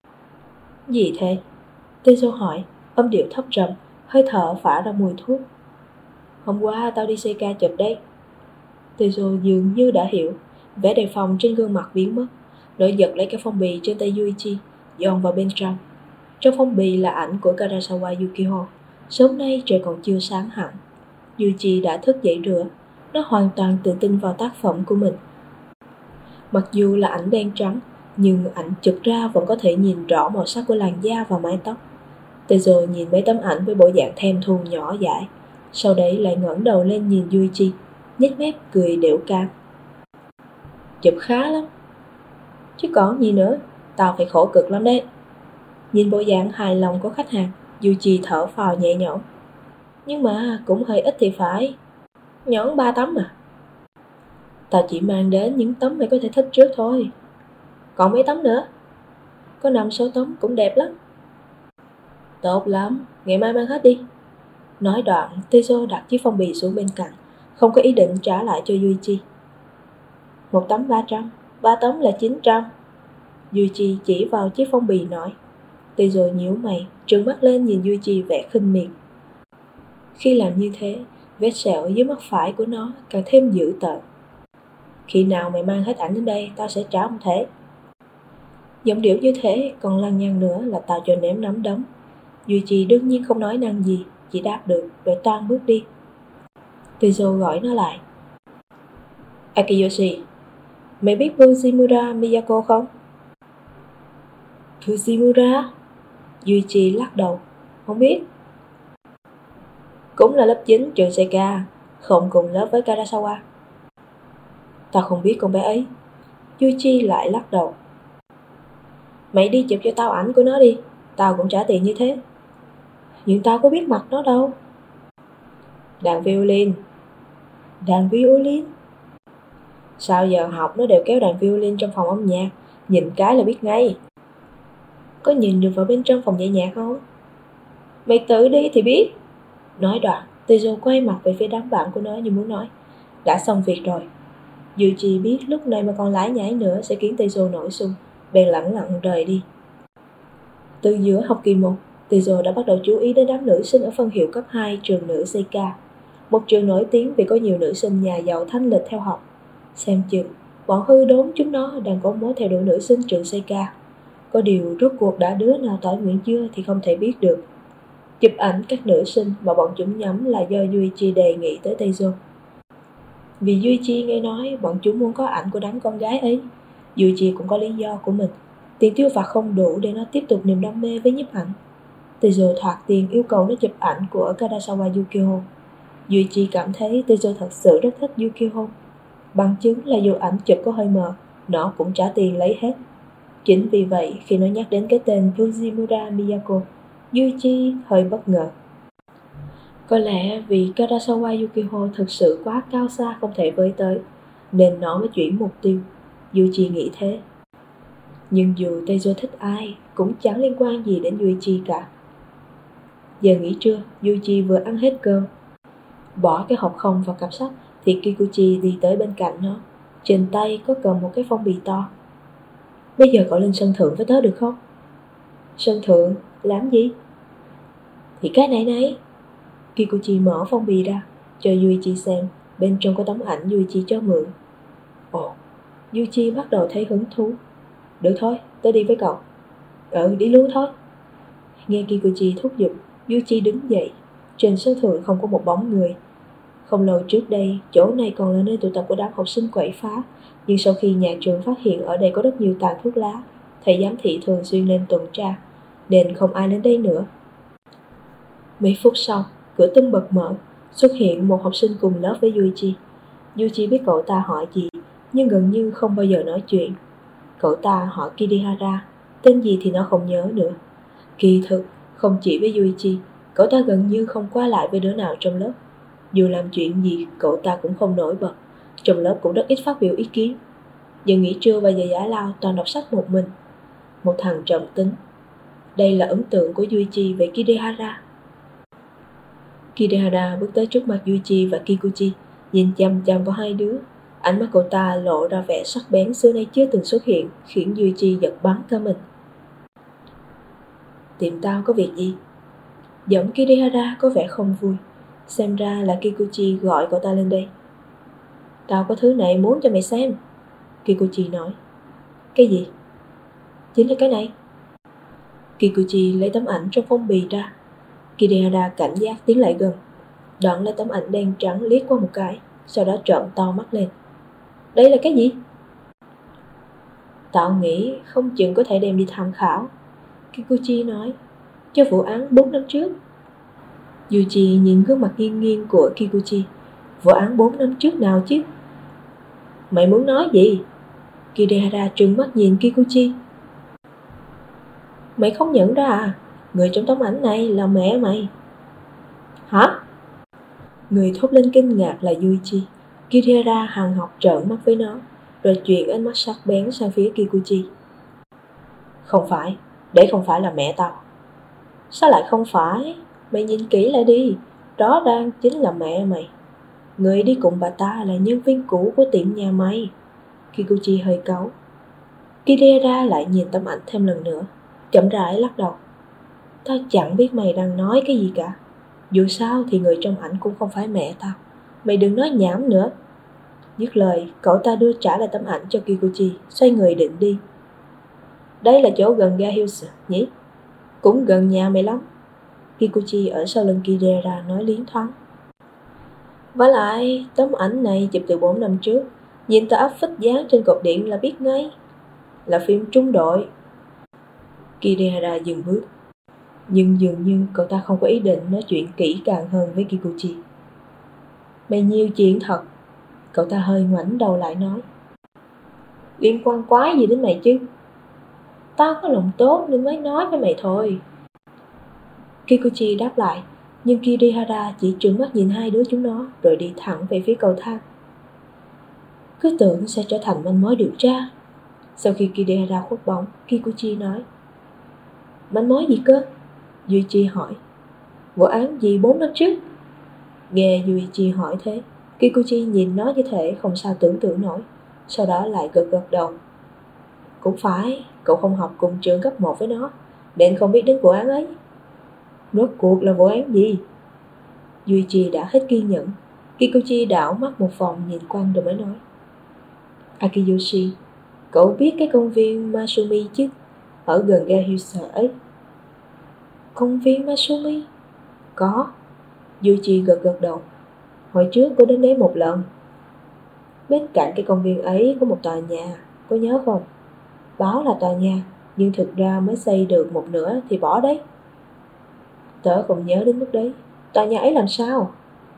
Gì thế? Teizo hỏi, âm điệu thấp trầm, hơi thở phả ra mùi thuốc. Hôm qua tao đi CK chụp đấy. Teizo dường như đã hiểu, vẻ đề phòng trên gương mặt biến mất. Nó giật lấy cái phong bì trên tay Yuichi, dồn vào bên trong. Trong phong bì là ảnh của Karasawa Yukio. Sớm nay trời còn chưa sáng hẳn. Yuichi đã thức dậy rửa. Nó hoàn toàn tự tin vào tác phẩm của mình. Mặc dù là ảnh đen trắng, nhưng ảnh chụp ra vẫn có thể nhìn rõ màu sắc của làn da và mái tóc. Teizo nhìn mấy tấm ảnh với bộ dạng thèm thuồng nhỏ dãi, sau đấy lại ngẩng đầu lên nhìn Yuichi, nhếch mép cười đểu cam. Chụp khá lắm. Chứ còn gì nữa, tao phải khổ cực lắm đấy. Nhìn bộ dạng hài lòng của khách hàng, Yuichi thở phào nhẹ nhõm. Nhưng mà cũng hơi ít thì phải. Nhõn 3 tấm à? Tao chỉ mang đến những tấm mày có thể thích trước thôi. Còn mấy tấm nữa? Có 5-6 tấm cũng đẹp lắm. Tốt lắm, ngày mai mang hết đi. Nói đoạn, Teizo đặt chiếc phong bì xuống bên cạnh, không có ý định trả lại cho Yuichi. 1 tấm 300, 3 tấm là 900. Yuichi chỉ vào chiếc phong bì nói. Teizo nhíu mày, trừng mắt lên nhìn Yuichi vẻ khinh miệt. Khi làm như thế, vết sẹo dưới mắt phải của nó càng thêm dữ tợn. Khi nào mày mang hết ảnh đến đây, tao sẽ trả một thể. Giọng điệu như thế còn lăng nhăng nữa là tạo cho ném nắm đấm. Yuichi đương nhiên không nói năng gì, chỉ đáp được rồi toan bước đi. Tezo gọi nó lại. Akiyoshi, mày biết Fujimura Miyako không? Fujimura? Yuichi lắc đầu. Không biết. Cũng là lớp 9 trường Seika, không cùng lớp với Karasawa. Tao không biết con bé ấy. Yuichi lại lắc đầu. Mày đi chụp cho tao ảnh của nó đi, tao cũng trả tiền như thế. Nhưng tao có biết mặt nó đâu. Đàn violin. Đàn violin? Sao giờ học nó đều kéo đàn violin trong phòng âm nhạc, nhìn cái là biết ngay. Có nhìn được vào bên trong phòng dạy nhạc không? Mày tự đi thì biết. Nói đoạn, Tezo quay mặt về phía đám bạn của nó như muốn nói, đã xong việc rồi. Yuichi biết lúc này mà còn lải nhải nữa sẽ khiến Tezo nổi xung, bèn lẳng lặng rời đi. Từ giữa học kỳ 1, Tezo đã bắt đầu chú ý đến đám nữ sinh ở phân hiệu cấp 2 trường nữ Seika, một trường nổi tiếng vì có nhiều nữ sinh nhà giàu thanh lịch theo học. Xem chừng, bọn hư đốn chúng nó đang có mối theo đuổi nữ sinh trường Seika. Có điều rốt cuộc đã đứa nào tỏi nguyện chưa thì không thể biết được. Chụp ảnh các nữ sinh mà bọn chúng nhắm là do Yuichi đề nghị tới Tezo. Vì Yuichi nghe nói bọn chúng muốn có ảnh của đám con gái ấy, Yuichi cũng có lý do của mình. Tiền tiêu vặt không đủ để nó tiếp tục niềm đam mê với nhiếp ảnh. Tezo thoạt tiền yêu cầu nó chụp ảnh của Karasawa Yukio. Yuichi cảm thấy Tezo thật sự rất thích Yukio. Bằng chứng là dù ảnh chụp có hơi mờ, nó cũng trả tiền lấy hết. Chính vì vậy khi nó nhắc đến cái tên Fujimura Miyako, Yuichi hơi bất ngờ. Có lẽ vì Karasawa Yukio thực sự quá cao xa không thể với tới, nên nó mới chuyển mục tiêu. Yuichi nghĩ thế. Nhưng dù Tezo thích ai, cũng chẳng liên quan gì đến Yuichi cả. Giờ nghỉ trưa, Yuichi vừa ăn hết cơm. Bỏ cái hộp không vào cặp sách, thì Kikuchi đi tới bên cạnh nó. Trên tay có cầm một cái phong bì to. Bây giờ cậu lên sân thượng với tớ được không? Sân thượng? Làm gì? Thì cái này. Kikuchi mở phong bì ra, cho Yuichi xem. Bên trong có tấm ảnh Yuichi cho mượn. Ồ, Yuichi bắt đầu thấy hứng thú. Được thôi, tớ đi với cậu. Đi luôn thôi. Nghe Kikuchi thúc giục, Yuichi đứng dậy. Trên sân thượng không có một bóng người. Không lâu trước đây, chỗ này còn là nơi tụ tập của đám học sinh quậy phá. Nhưng sau khi nhà trường phát hiện ở đây có rất nhiều tàn thuốc lá, thầy giám thị thường xuyên lên tuần tra, nên không ai đến đây nữa. Mấy phút sau, cửa tung bật mở, xuất hiện một học sinh cùng lớp với Yuichi. Yuichi biết cậu ta hỏi gì, nhưng gần như không bao giờ nói chuyện. Cậu ta hỏi Kirihara, tên gì thì nó không nhớ nữa. Kỳ thực, không chỉ với Yuichi, cậu ta gần như không qua lại với đứa nào trong lớp. Dù làm chuyện gì, cậu ta cũng không nổi bật. Trong lớp cũng rất ít phát biểu ý kiến. Giờ nghỉ trưa và giờ giải lao toàn đọc sách một mình. Một thằng trầm tính. Đây là ấn tượng của Yuichi về Kirihara. Kirihara bước tới trước mặt Yuichi và Kikuchi, nhìn chăm chăm vào hai đứa. Ánh mắt cậu ta lộ ra vẻ sắc bén xưa nay chưa từng xuất hiện, khiến Yuichi giật bắn cả mình. Tìm tao có việc gì? Giọng Kirihara có vẻ không vui. Xem ra là Kikuchi gọi cậu ta lên đây. Tao có thứ này muốn cho mày xem. Kikuchi nói. Cái gì? Chính là cái này. Kikuchi lấy tấm ảnh trong phong bì ra. Kirihara cảnh giác tiến lại gần, đoạn lấy tấm ảnh đen trắng liếc qua một cái, sau đó trợn to mắt lên. Đây là cái gì? Tao nghĩ không chừng có thể đem đi tham khảo, Kikuchi nói, cho vụ án 4 năm trước. Yuichi nhìn gương mặt nghiêng nghiêng của Kikuchi. Vụ án 4 năm trước nào chứ? Mày muốn nói gì? Kirihara trừng mắt nhìn Kikuchi. Mày không nhận ra à? Người trong tấm ảnh này là mẹ mày. Hả? Người thốt lên kinh ngạc là Yuichi. Kirihara hằn học trợn mắt với nó, rồi chuyển ánh mắt sắc bén sang phía Kikuchi. Không phải, đấy không phải là mẹ tao. Sao lại không phải? Mày nhìn kỹ lại đi, rõ ràng chính là mẹ mày. Người đi cùng bà ta là nhân viên cũ của tiệm nhà mày. Kikuchi hơi cáu. Kirihara lại nhìn tấm ảnh thêm lần nữa, chậm rãi lắc đầu. Tao chẳng biết mày đang nói cái gì cả. Dù sao thì người trong ảnh cũng không phải mẹ tao. Mày đừng nói nhảm nữa. Dứt lời, cậu ta đưa trả lại tấm ảnh cho Kikuchi, xoay người định đi. Đây là chỗ gần ga Hills nhỉ? Cũng gần nhà mày lắm. Kikuchi ở sau lưng Kidera nói liến thoáng. Vả lại, tấm ảnh này chụp từ 4 năm trước, nhìn tờ áp phích dán trên cột điện là biết ngay. Là phim trung đội. Kidera dừng bước. Nhưng dường như cậu ta không có ý định nói chuyện kỹ càng hơn với Kikuchi. Mày nhiều chuyện thật. Cậu ta hơi ngoảnh đầu lại nói. Liên quan quái gì đến mày chứ? Tao có lòng tốt nên mới nói với mày thôi. Kikuchi đáp lại, nhưng Kirihara chỉ trừng mắt nhìn hai đứa chúng nó rồi đi thẳng về phía cầu thang. Cứ tưởng sẽ trở thành manh mối điều tra. Sau khi Kirihara khuất bóng, Kikuchi nói. Manh mối gì cơ? Yuichi hỏi. Vụ án gì 4 năm trước? Nghe Yuichi hỏi thế, Kikuchi nhìn nó như thể không sao tưởng tượng nổi, sau đó lại gật gật đầu. Cũng phải, cậu không học cùng trường cấp 1 với nó, nên không biết đến vụ án ấy. Rốt cuộc là vụ án gì? Yuichi đã hết kiên nhẫn. Kikuchi đảo mắt một vòng nhìn quanh rồi mới nói. Akiyoshi, cậu biết cái công viên Masumi chứ? Ở gần ga Hills ấy. Công viên Masumi? Có. Yuichi gật gật đầu. Hồi trước cô đến đấy một lần. Bên cạnh cái công viên ấy có một tòa nhà, có nhớ không? Báo là tòa nhà, nhưng thực ra mới xây được một nửa thì bỏ đấy. Tớ không nhớ đến mức đấy. Tòa nhà ấy làm sao?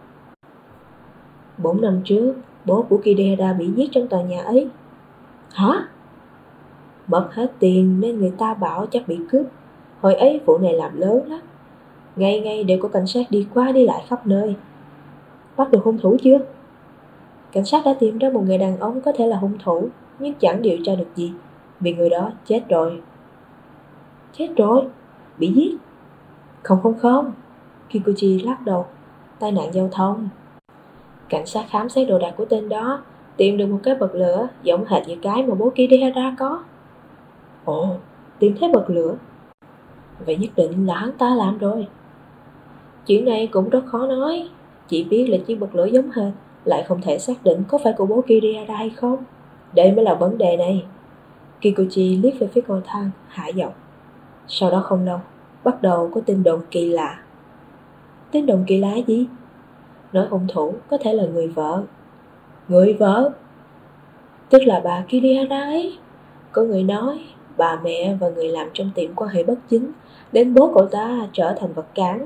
4 năm trước, bố của Kidera bị giết trong tòa nhà ấy. Hả? Mất hết tiền nên người ta bảo chắc bị cướp. Hồi ấy vụ này làm lớn lắm. Ngày ngày đều có cảnh sát đi qua đi lại khắp nơi. Bắt được hung thủ chưa? Cảnh sát đã tìm ra một người đàn ông có thể là hung thủ, nhưng chẳng điều tra được gì, vì người đó chết rồi. Chết rồi? Bị giết? Không. Kikuchi lắc đầu. Tai nạn giao thông. Cảnh sát khám xét đồ đạc của tên đó, tìm được một cái bật lửa giống hệt như cái mà bố Kirihara có. Ồ, tìm thấy bật lửa. Vậy nhất định là hắn ta làm rồi. Chuyện này cũng rất khó nói. Chỉ biết là chiếc bật lửa giống hệt, lại không thể xác định có phải của bố Kirihara hay không. Đây mới là vấn đề này. Kikuchi liếc về phía cầu thang, hạ giọng. Sau đó không lâu, bắt đầu có tin đồn kỳ lạ. Tin đồn kỳ lạ gì? Nói hung thủ có thể là người vợ. Người vợ? Tức là bà Kirihara ấy. Có người nói bà mẹ và người làm trong tiệm quan hệ bất chính, đến bố cậu ta trở thành vật cản.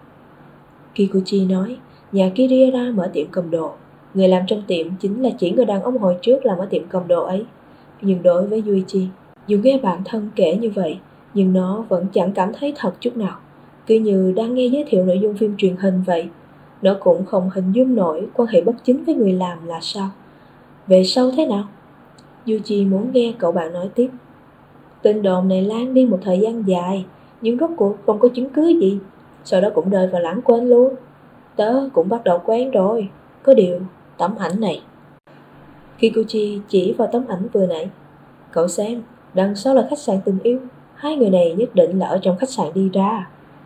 Kikuchi nói nhà Kirihara mở tiệm cầm đồ. Người làm trong tiệm chính là chỉ người đàn ông hồi trước làm ở tiệm cầm đồ ấy. Nhưng đối với Yuichi, dù nghe bạn thân kể như vậy, nhưng nó vẫn chẳng cảm thấy thật chút nào, cứ như đang nghe giới thiệu nội dung phim truyền hình vậy. Nó cũng không hình dung nổi quan hệ bất chính với người làm là sao. Về sau thế nào? Yuichi muốn nghe cậu bạn nói tiếp. Tin đồn này lan đi một thời gian dài, nhưng rốt cuộc không có chứng cứ gì, sau đó cũng rơi vào lãng quên luôn. Tớ cũng bắt đầu quen rồi. Có điều, tấm ảnh này. Kikuchi chỉ vào tấm ảnh vừa nãy. Cậu xem, đằng sau là khách sạn tình yêu. Hai người này nhất định là ở trong khách sạn đi ra.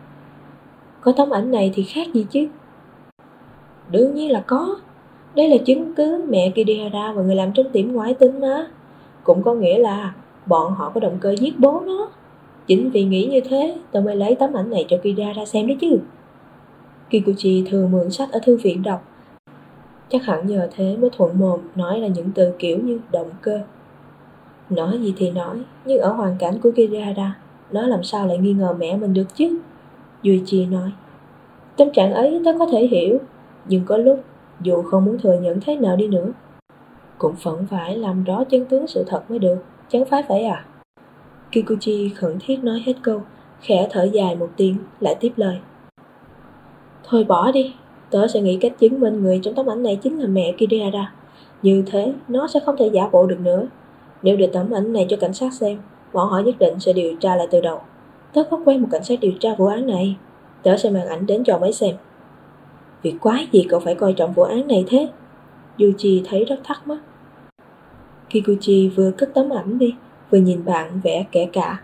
Có tấm ảnh này thì khác gì chứ? Đương nhiên là có. Đây là chứng cứ mẹ Kirihara và người làm trong tiệm ngoại tình mà. Cũng có nghĩa là bọn họ có động cơ giết bố nó. Chính vì nghĩ như thế, tôi mới lấy tấm ảnh này cho Kirihara xem đấy chứ. Kikuchi thường mượn sách ở thư viện đọc. Chắc hẳn nhờ thế mới thuận mồm nói là những từ kiểu như động cơ. Nói gì thì nói, nhưng ở hoàn cảnh của Kirihara, nó làm sao lại nghi ngờ mẹ mình được chứ? Yuichi nói. Tâm trạng ấy tớ có thể hiểu, nhưng có lúc dù không muốn thừa nhận thế nào đi nữa, cũng vẫn phải làm rõ chân tướng sự thật mới được, chẳng phải vậy à? Kikuchi khẩn thiết nói hết câu, khẽ thở dài một tiếng, lại tiếp lời. Thôi bỏ đi, tớ sẽ nghĩ cách chứng minh người trong tấm ảnh này chính là mẹ Kirihara. Như thế, nó sẽ không thể giả bộ được nữa. Nếu đưa tấm ảnh này cho cảnh sát xem, bọn họ nhất định sẽ điều tra lại từ đầu. Tớ có quen một cảnh sát điều tra vụ án này. Tớ sẽ mang ảnh đến cho mấy xem. Việc quái gì cậu phải coi trọng vụ án này thế? Yuichi thấy rất thắc mắc. Kikuchi vừa cất tấm ảnh đi, vừa nhìn bạn vẽ kẻ cả.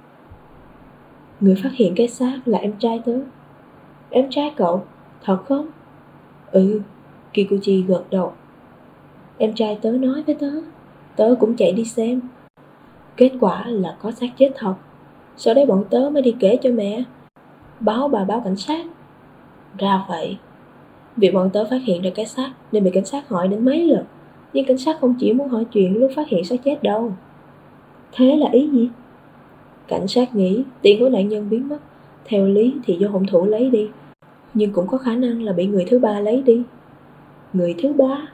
Người phát hiện cái xác là em trai tớ. Em trai cậu? Thật không? Ừ, Kikuchi gật đầu. Em trai tớ nói với tớ cũng chạy đi xem. Kết quả là có xác chết thật. Sau đấy bọn tớ mới đi kể cho mẹ. Báo cảnh sát. Ra vậy. Vì bọn tớ phát hiện ra cái xác nên bị cảnh sát hỏi đến mấy lần. Nhưng cảnh sát không chỉ muốn hỏi chuyện lúc phát hiện xác chết đâu. Thế là ý gì? Cảnh sát nghĩ tiền của nạn nhân biến mất. Theo lý thì do hung thủ lấy đi, nhưng cũng có khả năng là bị người thứ ba lấy đi. Người thứ ba?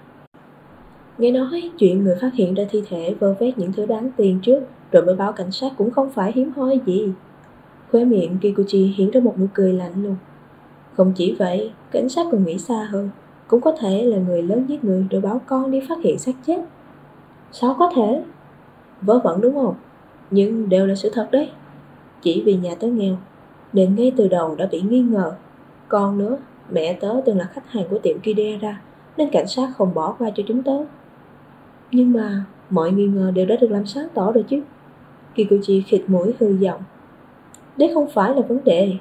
Nghe nói chuyện người phát hiện ra thi thể vơ vét những thứ đáng tiền trước rồi mới báo cảnh sát cũng không phải hiếm hoi gì. Khóe miệng Kikuchi hiện ra một nụ cười lạnh lùng. Không chỉ vậy, cảnh sát còn nghĩ xa hơn. Cũng có thể là người lớn giết người rồi báo con đi phát hiện xác chết. Sao có thể? Vớ vẩn đúng không? Nhưng đều là sự thật đấy. Chỉ vì nhà tớ nghèo nên ngay từ đầu đã bị nghi ngờ. Còn nữa, mẹ tớ từng là khách hàng của tiệm Kidera nên cảnh sát không bỏ qua cho chúng tớ. Nhưng mà mọi nghi ngờ đều đã được làm sáng tỏ rồi chứ. Kikuchi khịt mũi hư giọng. Đấy không phải là vấn đề.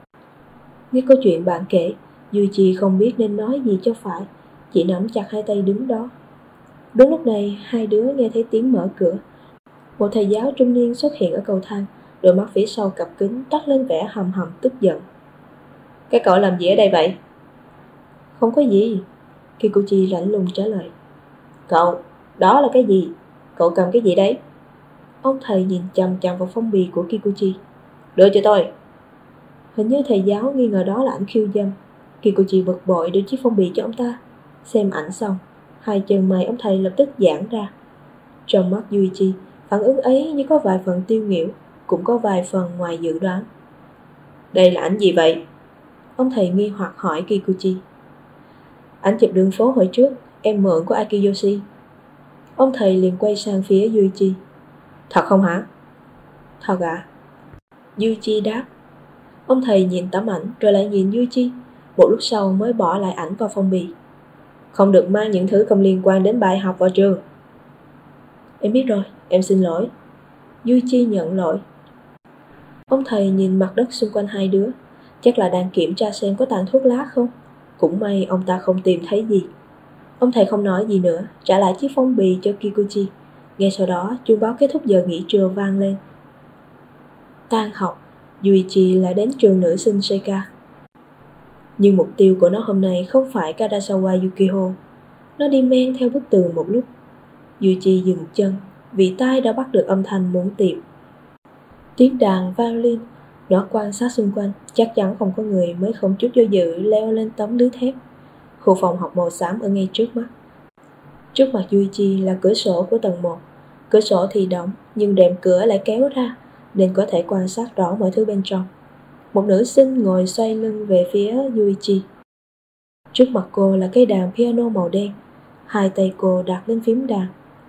Nghe câu chuyện bạn kể, Yuichi không biết nên nói gì cho phải, chỉ nắm chặt hai tay đứng đó. Đúng lúc này, hai đứa nghe thấy tiếng mở cửa. Một thầy giáo trung niên xuất hiện ở cầu thang, đôi mắt phía sau cặp kính toát lên vẻ hầm hầm tức giận. Các cậu làm gì ở đây vậy? Không có gì, Kikuchi lạnh lùng trả lời. Cậu, đó là cái gì? Cậu cầm cái gì đấy? Ông thầy nhìn chằm chằm vào phong bì của Kikuchi. Đưa cho tôi. Hình như thầy giáo nghi ngờ đó là ảnh khiêu dâm. Kikuchi bực bội đưa chiếc phong bì cho ông ta. Xem ảnh xong, hai chân mày ông thầy lập tức giãn ra. Trong mắt Yuichi, phản ứng ấy như có vài phần tiêu nghỉu, cũng có vài phần ngoài dự đoán. Đây là ảnh gì vậy? Ông thầy nghi hoặc hỏi Kikuchi. Ảnh chụp đường phố hồi trước, em mượn của Akiyoshi. Ông thầy liền quay sang phía Yuichi. Thật không hả? Thật ạ. Yuichi đáp. Ông thầy nhìn tấm ảnh rồi lại nhìn Yuichi, một lúc sau mới bỏ lại ảnh vào phong bì. Không được mang những thứ không liên quan đến bài học vào trường. Em biết rồi, em xin lỗi. Yuichi nhận lỗi. Ông thầy nhìn mặt đất xung quanh hai đứa, chắc là đang kiểm tra xem có tàn thuốc lá không. Cũng may ông ta không tìm thấy gì. Ông thầy không nói gì nữa, trả lại chiếc phong bì cho Kikuchi. Ngay sau đó, chuông báo kết thúc giờ nghỉ trưa vang lên. Tan học, Yuichi lại đến trường nữ sinh Seika. Nhưng mục tiêu của nó hôm nay không phải Karasawa Yukiho. Nó đi men theo bức tường một lúc. Yuichi dừng chân, vì tai đã bắt được âm thanh muốn tìm. Tiếng đàn violin. Nó quan sát xung quanh, chắc chắn không có người mới không chút do dự leo lên tấm lưới thép. Khu phòng học màu xám ở ngay trước mắt. Trước mặt Yuichi là cửa sổ của tầng 1. Cửa sổ thì đóng, nhưng rèm cửa lại kéo ra, nên có thể quan sát rõ mọi thứ bên trong. Một nữ sinh ngồi xoay lưng về phía Yuichi. Trước mặt cô là cây đàn piano màu đen. Hai tay cô đặt lên phím đàn.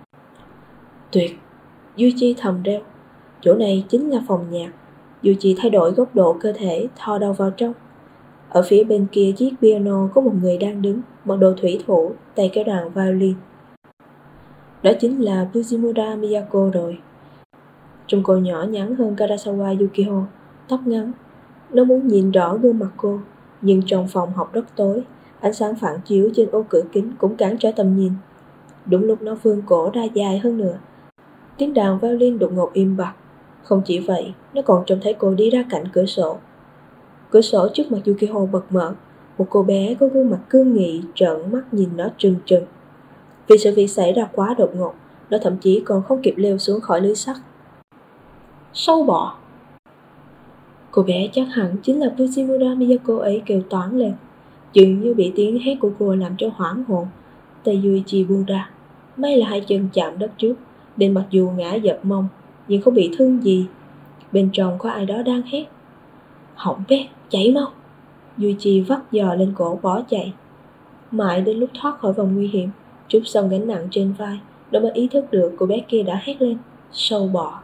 Tuyệt! Yuichi thầm reo. Chỗ này chính là phòng nhạc. Yuichi thay đổi góc độ cơ thể, thò đầu vào trong. Ở phía bên kia chiếc piano có một người đang đứng, mặc đồ thủy thủ, tay kéo đàn violin. Đó chính là Fujimura Miyako rồi. Trông cô nhỏ nhắn hơn Karasawa Yukiho, tóc ngắn. Nó muốn nhìn rõ gương mặt cô, nhưng trong phòng học rất tối, ánh sáng phản chiếu trên ô cửa kính cũng cản trở tầm nhìn. Đúng lúc nó vươn cổ ra dài hơn nữa, tiếng đàn violin đột ngột im bặt. Không chỉ vậy, nó còn trông thấy cô đi ra cạnh cửa sổ. Cửa sổ trước mặt Yukiho bật mở. Một cô bé có gương mặt cương nghị trợn mắt nhìn nó trừng trừng. Vì sự việc xảy ra quá đột ngột, nó thậm chí còn không kịp leo xuống khỏi lưới sắt. Sâu bọ! Cô bé chắc hẳn chính là Fujimura Miyako ấy kêu toáng lên. Dường như bị tiếng hét của cô làm cho hoảng hồn. Tay Yuichi buông ra. May là hai chân chạm đất trước, nên mặc dù ngã dập mông, nhưng không bị thương gì. Bên trong có ai đó đang hét. Hỏng bét, chạy mau! Yuichi vắt giò lên cổ bỏ chạy. Mãi đến lúc thoát khỏi vòng nguy hiểm, trút xong gánh nặng trên vai, nó mới ý thức được cô bé kia đã hét lên. Sâu bọ!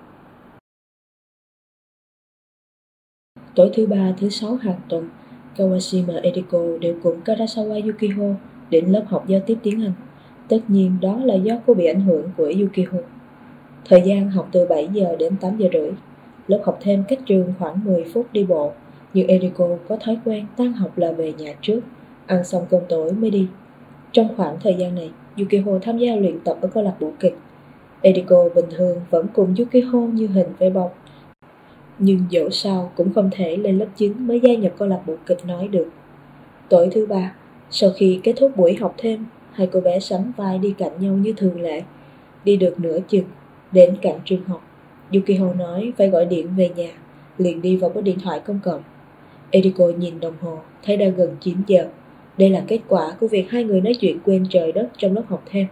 Tối thứ 3, thứ 6 hàng tuần, Kawashima Eriko đều cùng Karasawa Yukiho đến lớp học giao tiếp tiếng Anh. Tất nhiên đó là do cô bị ảnh hưởng của Yukiho. Thời gian học từ 7 giờ đến 8 giờ rưỡi. Lớp học thêm cách trường khoảng 10 phút đi bộ, nhưng Eriko có thói quen tan học là về nhà trước, ăn xong cơm tối mới đi. Trong khoảng thời gian này, Yukiho tham gia luyện tập ở câu lạc bộ kịch. Eriko bình thường vẫn cùng Yukiko như hình với bóng, nhưng dẫu sao cũng không thể lên lớp 9 mới gia nhập câu lạc bộ kịch nói được. Tối thứ ba, sau khi kết thúc buổi học thêm, hai cô bé sánh vai đi cạnh nhau như thường lệ. Đi được nửa chừng, đến cạnh trường học, Yukiko nói phải gọi điện về nhà, liền đi vào bốt điện thoại công cộng. Eriko nhìn đồng hồ, thấy đã gần 9 giờ. Đây là kết quả của việc hai người nói chuyện quên trời đất trong lớp học thêm.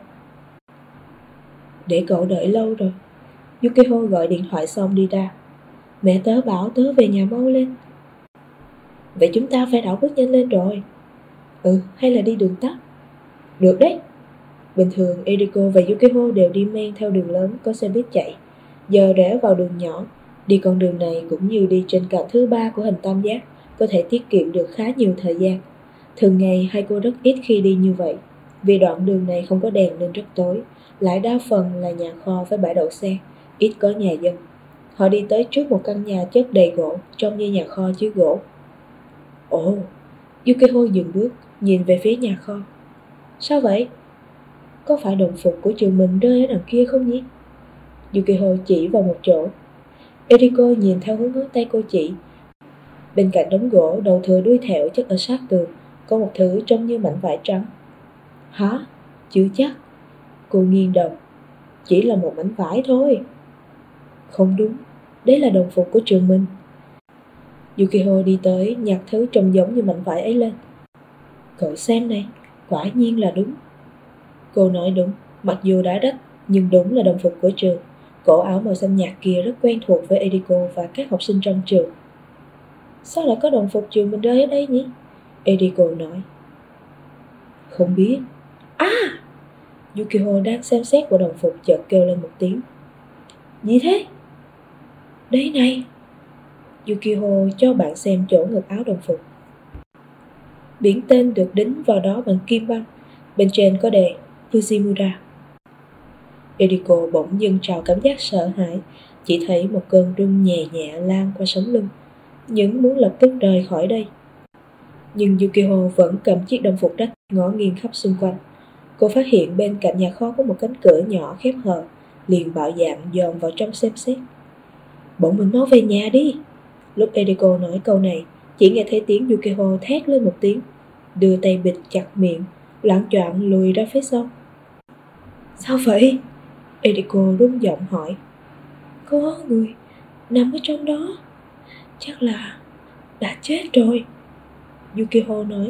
Để cậu đợi lâu rồi. Yukiko gọi điện thoại xong đi ra. Mẹ tớ bảo tớ về nhà mau lên. Vậy chúng ta phải đảo bước nhanh lên rồi. Hay là đi đường tắt? Được đấy. Bình thường Eriko và Yukiko đều đi men theo đường lớn có xe buýt chạy. Giờ rẽ vào đường nhỏ. Đi con đường này cũng như đi trên cạnh thứ ba của hình tam giác, có thể tiết kiệm được khá nhiều thời gian. Thường ngày hai cô rất ít khi đi như vậy, vì đoạn đường này không có đèn nên rất tối, lại đa phần là nhà kho với bãi đậu xe, ít có nhà dân. Họ đi tới trước một căn nhà chất đầy gỗ, trông như nhà kho chứa gỗ. Ồ, Yukiko dừng bước, nhìn về phía nhà kho. Sao vậy? Có phải đồng phục của trường mình rơi ở đằng kia không nhỉ? Yukiko chỉ vào một chỗ. Eriko nhìn theo hướng ngón tay cô chỉ. Bên cạnh đống gỗ đầu thừa đuôi thẹo chất ở sát tường, có một thứ trông như mảnh vải trắng. Hả? Chưa chắc. Cô nghiêng đầu. Chỉ là một mảnh vải thôi. Không đúng, đấy là đồng phục của trường mình. Yukiko đi tới nhặt thứ trông giống như mảnh vải ấy lên. Cậu xem này, quả nhiên là đúng. Cô nói đúng, mặc dù đã đắt, nhưng đúng là đồng phục của trường. Cổ áo màu xanh nhạt kia rất quen thuộc với Eriko và các học sinh trong trường. Sao lại có đồng phục trường mình rơi ở đây nhỉ? Eriko nói. Không biết. Yukiko đang xem xét bộ đồng phục chợt kêu lên một tiếng. Gì thế? Đấy này. Yukiko cho bạn xem chỗ ngực áo đồng phục. Biển tên được đính vào đó bằng kim băng. Bên trên có đề Fujimura. Eriko bỗng dưng trào cảm giác sợ hãi, chỉ thấy một cơn run nhẹ nhẹ lan qua sống lưng, nhưng muốn lập tức rời khỏi đây. Nhưng Yukiko vẫn cầm chiếc đồng phục rách ngó nghiêng khắp xung quanh. Cô phát hiện bên cạnh nhà kho có một cánh cửa nhỏ khép hờ, liền bạo dạn dòm vào trong xem xét. Bọn mình mau về nhà đi. Lúc Eriko nói câu này, chỉ nghe thấy tiếng Yukiko thét lên một tiếng, đưa tay bịt chặt miệng, loạng choạng lùi ra phía sau. Sao vậy? Eriko run giọng hỏi. Có người nằm ở trong đó. Chắc là đã chết rồi. Yukiko nói.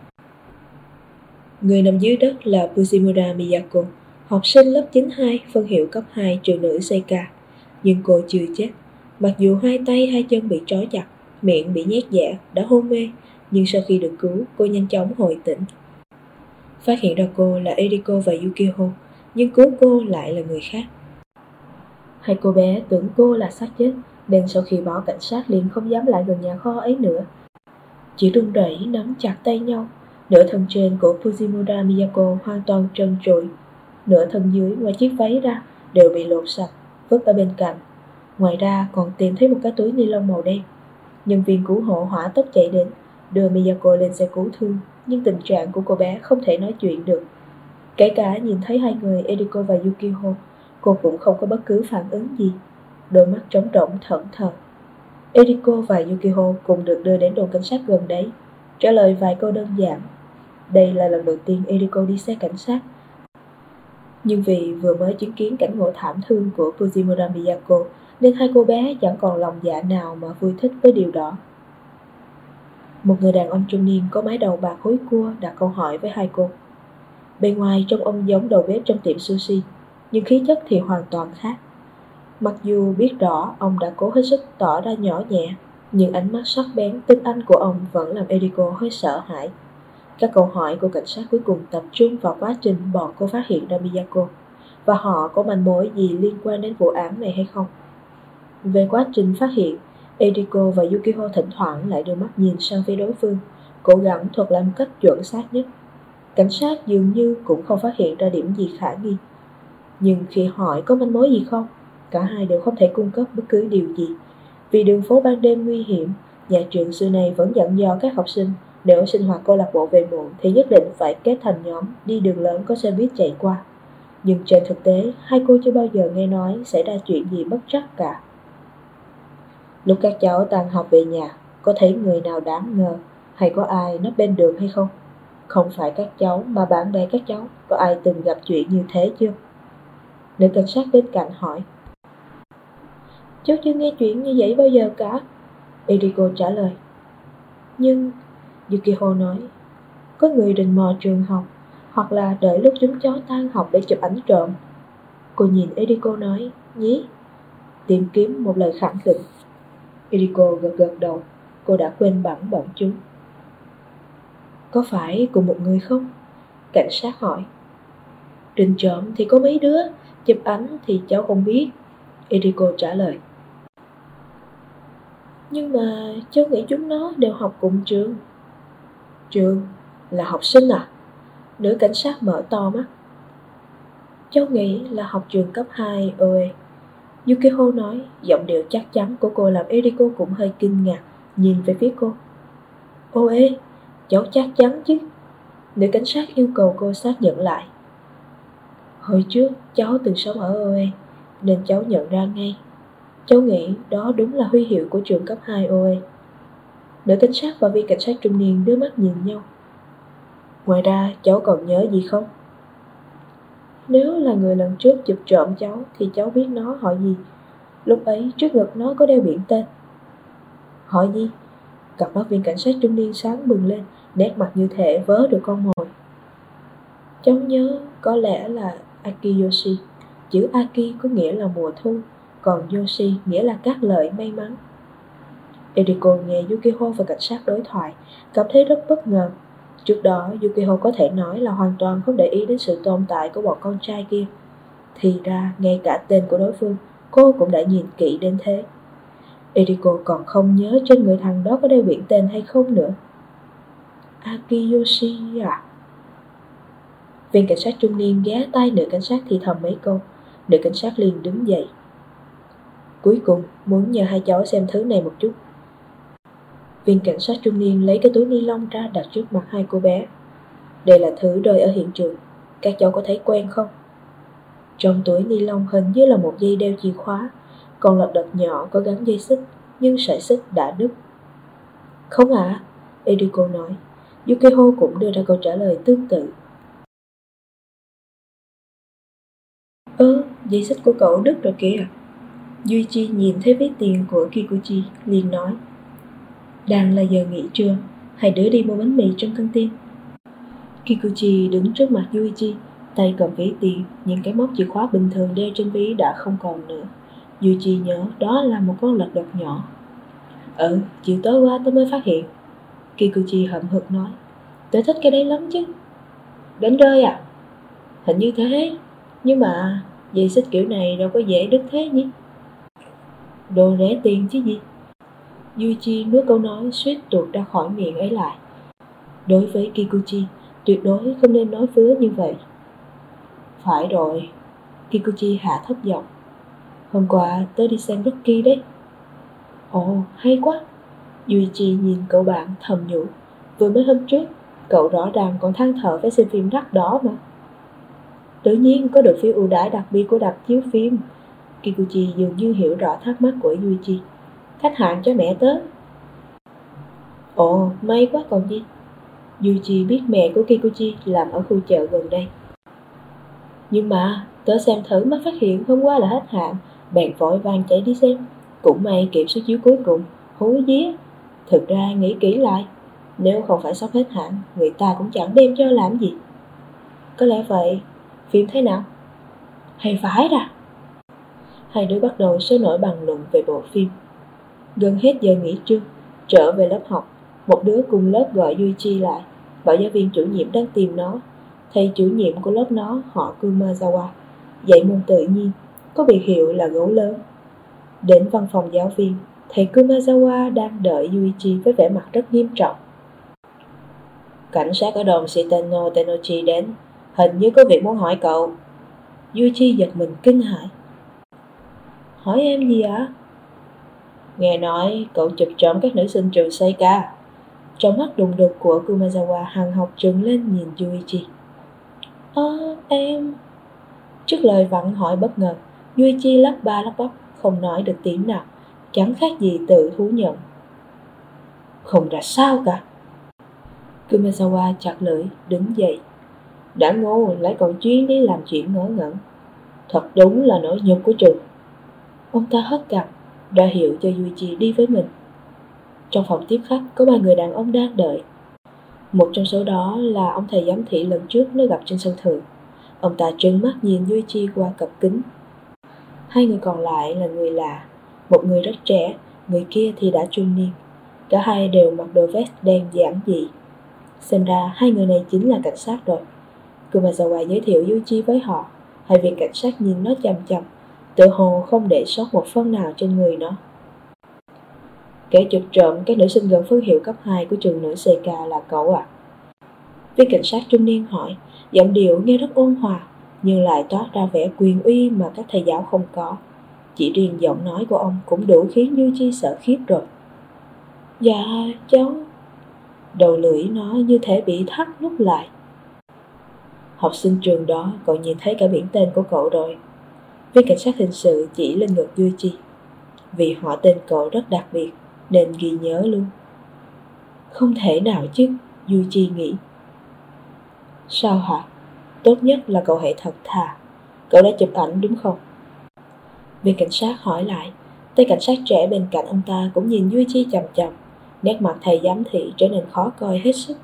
Người nằm dưới đất là Fujimura Miyako, học sinh lớp 92 phân hiệu cấp 2 trường nữ Seika. Nhưng cô chưa chết. Mặc dù hai tay hai chân bị trói chặt, miệng bị nhét dạ, đã hôn mê, nhưng sau khi được cứu, cô nhanh chóng hồi tỉnh. Phát hiện ra cô là Eriko và Yukiko, nhưng cứu cô lại là người khác. Hai cô bé tưởng cô là xác chết, nên sau khi báo cảnh sát liền không dám lại gần nhà kho ấy nữa. Chỉ run rẩy nắm chặt tay nhau. Nửa thân trên của Fujimura Miyako hoàn toàn trần trụi, nửa thân dưới ngoài chiếc váy ra đều bị lột sạch, vứt ở bên cạnh. Ngoài ra còn tìm thấy một cái túi ni lông màu đen. Nhân viên cứu hộ hỏa tốc chạy đến, đưa Miyako lên xe cứu thương, nhưng tình trạng của cô bé không thể nói chuyện được. Kể cả nhìn thấy hai người Eriko và Yukiko, cô cũng không có bất cứ phản ứng gì, đôi mắt trống rỗng thẫn thờ. Eriko và Yukiko cùng được đưa đến đồn cảnh sát gần đấy, trả lời vài câu đơn giản. Đây là lần đầu tiên Eriko đi xe cảnh sát, nhưng vì vừa mới chứng kiến cảnh ngộ thảm thương của Fujimura Miyako nên hai cô bé chẳng còn lòng dạ nào mà vui thích với điều đó. Một người đàn ông trung niên có mái đầu bạc hối cua đặt câu hỏi với hai cô. Bên ngoài trông ông giống đầu bếp trong tiệm sushi, nhưng khí chất thì hoàn toàn khác. Mặc dù biết rõ ông đã cố hết sức tỏ ra nhỏ nhẹ, nhưng ánh mắt sắc bén tinh anh của ông vẫn làm Eriko hơi sợ hãi. Các câu hỏi của cảnh sát cuối cùng tập trung vào quá trình bọn cô phát hiện ra Miyako, và họ có manh mối gì liên quan đến vụ án này hay không. Về quá trình phát hiện, Eriko và Yukiko thỉnh thoảng lại đưa mắt nhìn sang phía đối phương, cố gắng thuật lại một cách chuẩn xác nhất. Cảnh sát dường như cũng không phát hiện ra điểm gì khả nghi. Nhưng khi hỏi có manh mối gì không, cả hai đều không thể cung cấp bất cứ điều gì. Vì đường phố ban đêm nguy hiểm, nhà trường xưa này vẫn dặn dò các học sinh nếu sinh hoạt câu lạc bộ về muộn thì nhất định phải kết thành nhóm đi đường lớn có xe buýt chạy qua. Nhưng trên thực tế, hai cô chưa bao giờ nghe nói xảy ra chuyện gì bất trắc cả. Lúc các cháu tan học về nhà, có thấy người nào đáng ngờ hay có ai nấp bên đường hay không? Không phải các cháu mà bạn bè các cháu, có ai từng gặp chuyện như thế chưa? Nữ cảnh sát bên cạnh hỏi. Cháu chưa nghe chuyện như vậy bao giờ cả, Eriko trả lời. Nhưng, Yukiko nói, có người rình mò trường học, hoặc là đợi lúc chúng cháu tan học để chụp ảnh trộm. Cô nhìn Eriko nói, nhí, tìm kiếm một lời khẳng định. Eriko gật gật đầu, cô đã quên bẵng bọn chúng. Có phải cùng một người không? Cảnh sát hỏi. Rình trộm thì có mấy đứa, chụp ảnh thì cháu không biết, Eriko trả lời. Nhưng mà cháu nghĩ chúng nó đều học cùng trường. Trường? Là học sinh à? Nữ cảnh sát mở to mắt. Cháu nghĩ là học trường cấp 2 OE. Yukiko nói, giọng điệu chắc chắn của cô làm Eriko cũng hơi kinh ngạc, nhìn về phía cô. OE, cháu chắc chắn chứ? Nữ cảnh sát yêu cầu cô xác nhận lại. Hồi trước cháu từng sống ở OE, nên cháu nhận ra ngay. Cháu nghĩ đó đúng là huy hiệu của trường cấp 2 OE. Nữ cảnh sát và viên cảnh sát trung niên đưa mắt nhìn nhau. Ngoài ra cháu còn nhớ gì không? Nếu là người lần trước chụp trộm cháu thì cháu biết nó hỏi gì. Lúc ấy trước ngực nó có đeo biển tên. Hỏi gì? Cặp mắt viên cảnh sát trung niên sáng bừng lên, nét mặt như thể vớ được con mồi. Cháu nhớ có lẽ là Akiyoshi. Chữ Aki có nghĩa là mùa thu, còn Yoshi nghĩa là cát lợi may mắn. Eriko nghe Yukiko và cảnh sát đối thoại, cảm thấy rất bất ngờ. Trước đó Yukiko có thể nói là hoàn toàn không để ý đến sự tồn tại của bọn con trai kia. Thì ra ngay cả tên của đối phương cô cũng đã nhìn kỹ đến thế. Eriko còn không nhớ trên người thằng đó có đeo biển tên hay không nữa. Akiyoshi à? Viên cảnh sát trung niên ghé tai nữ cảnh sát thì thầm mấy câu. Nữ cảnh sát liền đứng dậy. Cuối cùng muốn nhờ hai cháu xem thứ này một chút. Viên cảnh sát trung niên lấy cái túi ni lông ra đặt trước mặt hai cô bé. Đây là thứ rơi ở hiện trường, các cháu có thấy quen không? Trong túi ni lông hình như là một dây đeo chìa khóa, còn lật đật nhỏ có gắn dây xích, nhưng sợi xích đã đứt. Không ạ, Eriko nói. Yukiko cũng đưa ra câu trả lời tương tự. Dây xích của cậu đứt rồi kìa. Yuichi nhìn thấy ví tiền của Kikuchi, liền nói. Đang là giờ nghỉ trưa, hai đứa đi mua bánh mì trong căng tin. Kikuchi đứng trước mặt Yuichi, tay cầm ví tiền, nhưng cái móc chìa khóa bình thường đeo trên ví đã không còn nữa. Yuichi nhớ đó là một con lật đật nhỏ. Chiều tối qua tôi mới phát hiện. Kikuchi hậm hực nói. Tôi thích cái đấy lắm chứ. Đánh rơi à? Hình như thế, nhưng mà dây xích kiểu này đâu có dễ đứt thế nhỉ? Đồ rẻ tiền chứ gì? Yuichi nuốt câu nói suýt tuột ra khỏi miệng ấy lại. Đối với Kikuchi, tuyệt đối không nên nói vớ như vậy. Phải rồi, Kikuchi hạ thấp giọng. Hôm qua tớ đi xem Rocky đấy. Ồ, hay quá. Yuichi nhìn cậu bạn thầm nhủ. Vừa mới hôm trước, cậu rõ ràng còn than thở phải xem phim đắt đỏ mà. Tự nhiên có được phiếu ưu đãi đặc biệt của rạp chiếu phim. Kikuchi dường như hiểu rõ thắc mắc của Yuichi. Khách hàng cho mẹ tớ. Ồ, may quá còn gì. Yuichi biết mẹ của Kikuchi làm ở khu chợ gần đây. Nhưng mà tớ xem thử mới phát hiện hôm qua là hết hạn, bèn vội vàng chạy đi xem. Cũng may kịp số chiếu cuối cùng. Hú vía. Thực ra nghĩ kỹ lại, nếu không phải sắp hết hạn, người ta cũng chẳng đem cho làm gì. Có lẽ vậy. Phim thế nào? Hay phải ra. Hai đứa bắt đầu sôi nổi bàn luận về bộ phim. Gần hết giờ nghỉ trưa, trở về lớp học, một đứa cùng lớp gọi Yuichi lại, bảo giáo viên chủ nhiệm đang tìm nó. Thầy chủ nhiệm của lớp nó họ Kumazawa, dạy môn tự nhiên, có biệt hiệu là gấu lớn. Đến văn phòng giáo viên, thầy Kumazawa đang đợi Yuichi với vẻ mặt rất nghiêm trọng. Cảnh sát ở đồn Shitano Tenochi đến, hình như có việc muốn hỏi cậu. Yuichi giật mình kinh hãi. Hỏi em gì ạ? Nghe nói cậu chụp trộm các nữ sinh trường Seika. Trong mắt đùng đục của Kumazawa hàng học trừng lên nhìn Yuichi. Em... Trước lời vặn hỏi bất ngờ, Yuichi lắp ba lắp bắp, không nói được tiếng nào, chẳng khác gì tự thú nhận. Không ra sao cả. Kumazawa chặt lưỡi, đứng dậy. Đã ngu lại còn chuyên đi làm chuyện ngớ ngẩn. Thật đúng là nỗi nhục của trường. Ông ta hất cằm, ra hiệu cho Yuichi đi với mình. Trong phòng tiếp khách có 3 người đàn ông đang đợi. Một trong số đó là ông thầy giám thị lần trước nó gặp trên sân thượng. Ông ta trừng mắt nhìn Yuichi qua cặp kính. 2 người còn lại là người lạ. Một người rất trẻ, người kia thì đã trung niên. Cả hai đều mặc đồ vest đen giản dị. Xem ra 2 người này chính là cảnh sát rồi. Kumazawa giới thiệu Yuichi với họ. 2 viên cảnh sát nhìn nó chằm chằm, tự hồ không để sót một phân nào trên người nó. Kẻ chụp trộm các nữ sinh gần phân hiệu cấp 2 của trường nữ CK là cậu à? Viên cảnh sát trung niên hỏi, giọng điệu nghe rất ôn hòa, nhưng lại toát ra vẻ quyền uy mà các thầy giáo không có. Chỉ riêng giọng nói của ông cũng đủ khiến Yuichi sợ khiếp rồi. Dạ, cháu... Đầu lưỡi nó như thể bị thắt nút lại. Học sinh trường đó, cậu nhìn thấy cả biển tên của cậu rồi. Viên cảnh sát hình sự chỉ lên ngực Yuichi. Vì họ tên cậu rất đặc biệt, nên ghi nhớ luôn. Không thể nào chứ, Yuichi nghĩ. Sao hả? Tốt nhất là cậu hãy thật thà. Cậu đã chụp ảnh đúng không? Viên cảnh sát hỏi lại. Tay cảnh sát trẻ bên cạnh ông ta cũng nhìn Yuichi chằm chằm. Nét mặt thầy giám thị trở nên khó coi hết sức.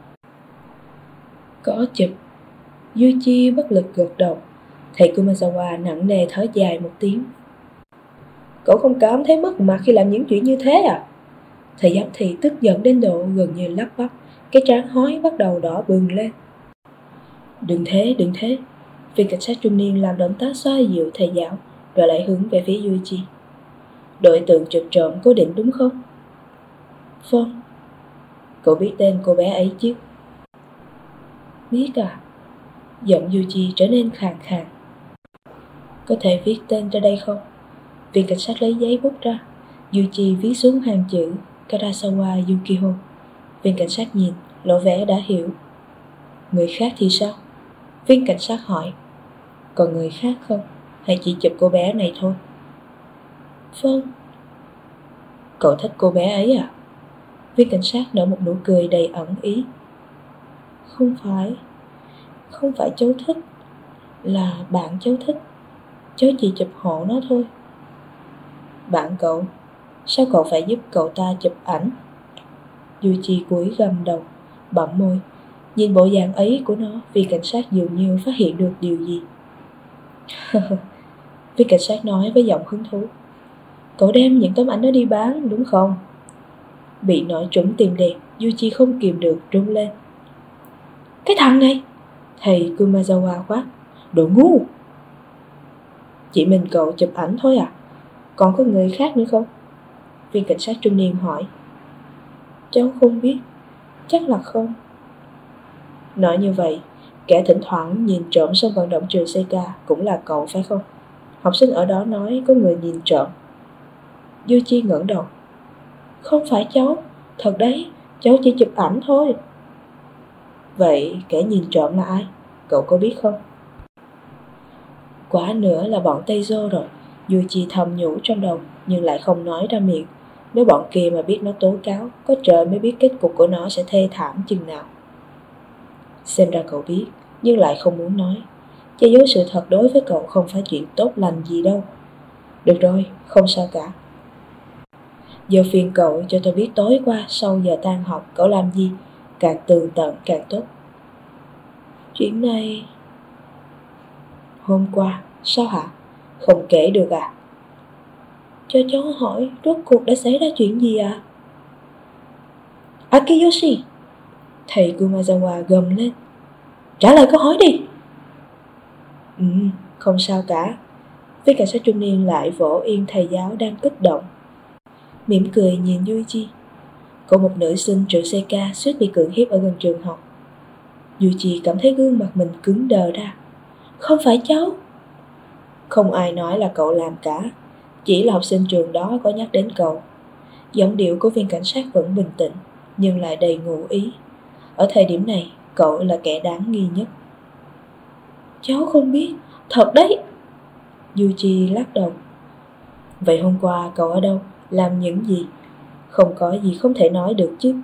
Có chụp. Yuichi bất lực gật đầu. Thầy Kumazawa nặng nề thở dài một tiếng. Cậu không cảm thấy mất mặt khi làm những chuyện như thế à? Thầy giám thị tức giận đến độ gần như lắp bắp, cái trán hói bắt đầu đỏ bừng lên. Đừng thế. Viên cảnh sát trung niên làm động tác xoa dịu thầy giáo, rồi lại hướng về phía Yuichi. Đội tượng chụp trộm cố định đúng không? Vâng. Cậu biết tên cô bé ấy chứ? Biết à? Giọng Yuichi trở nên khàn khàn. Có thể viết tên ra đây không? Viên cảnh sát lấy giấy bút ra. Yuichi viết xuống hàng chữ Karasawa Yukiho. Viên cảnh sát nhìn, lộ vẻ đã hiểu. Người khác thì sao? Viên cảnh sát hỏi. Còn người khác không? Hay chỉ chụp cô bé này thôi? Vâng. Cậu thích cô bé ấy à? Viên cảnh sát nở một nụ cười đầy ẩn ý. Không phải cháu thích. Là bạn cháu thích. Cháu chỉ chụp hộ nó thôi. Bạn cậu? Sao cậu phải giúp cậu ta chụp ảnh? Yuichi cúi gằm đầu, bặm môi. Nhìn bộ dạng ấy của nó, viên cảnh sát dường như phát hiện được điều gì. Viên cảnh sát nói với giọng hứng thú. Cậu đem những tấm ảnh đó đi bán đúng không? Bị nói trúng tim đen, Yuichi không kìm được rung lên. Cái thằng này! Thầy Kumazawa quát. Đồ ngu! Chỉ mình cậu chụp ảnh thôi à? Còn có người khác nữa không? Viên cảnh sát trung niên hỏi. Cháu không biết. Chắc là không. Nói như vậy, kẻ thỉnh thoảng nhìn trộm sân vận động trường CK cũng là cậu phải không? Học sinh ở đó nói có người nhìn trộm. Yuichi ngẩng đầu. Không phải cháu. Thật đấy, cháu chỉ chụp ảnh thôi. Vậy kẻ nhìn trộm là ai? Cậu có biết không? Quá nữa là bọn Tây Dô rồi. Yuichi thầm nhủ trong đầu, nhưng lại không nói ra miệng. Nếu bọn kia mà biết nó tố cáo, có trời mới biết kết cục của nó sẽ thê thảm chừng nào. Xem ra cậu biết, nhưng lại không muốn nói. Che giấu sự thật đối với cậu không phải chuyện tốt lành gì đâu. Được rồi, không sao cả. Giờ phiền cậu cho tôi biết tối qua sau giờ tan học cậu làm gì, càng tường tận càng tốt. Chuyện này... Hôm qua, sao hả? Không kể được à? Cho cháu hỏi, rốt cuộc đã xảy ra chuyện gì à? Akiyoshi! Thầy Kumazawa gầm lên. Trả lời câu hỏi đi! Không sao cả. Viên cảnh sát trung niên lại vỗ yên thầy giáo đang kích động. Mỉm cười nhìn Yuichi. Có một nữ sinh trường CK suýt bị cưỡng hiếp ở gần trường học. Yuichi cảm thấy gương mặt mình cứng đờ ra. Không phải cháu. Không ai nói là cậu làm cả. Chỉ là học sinh trường đó có nhắc đến cậu. Giọng điệu của viên cảnh sát vẫn bình tĩnh, nhưng lại đầy ngụ ý. Ở thời điểm này, cậu là kẻ đáng nghi nhất. Cháu không biết, Thật đấy. Yuji lắc đầu. Vậy hôm qua cậu ở đâu? Làm những gì? Không có gì không thể nói được chứ.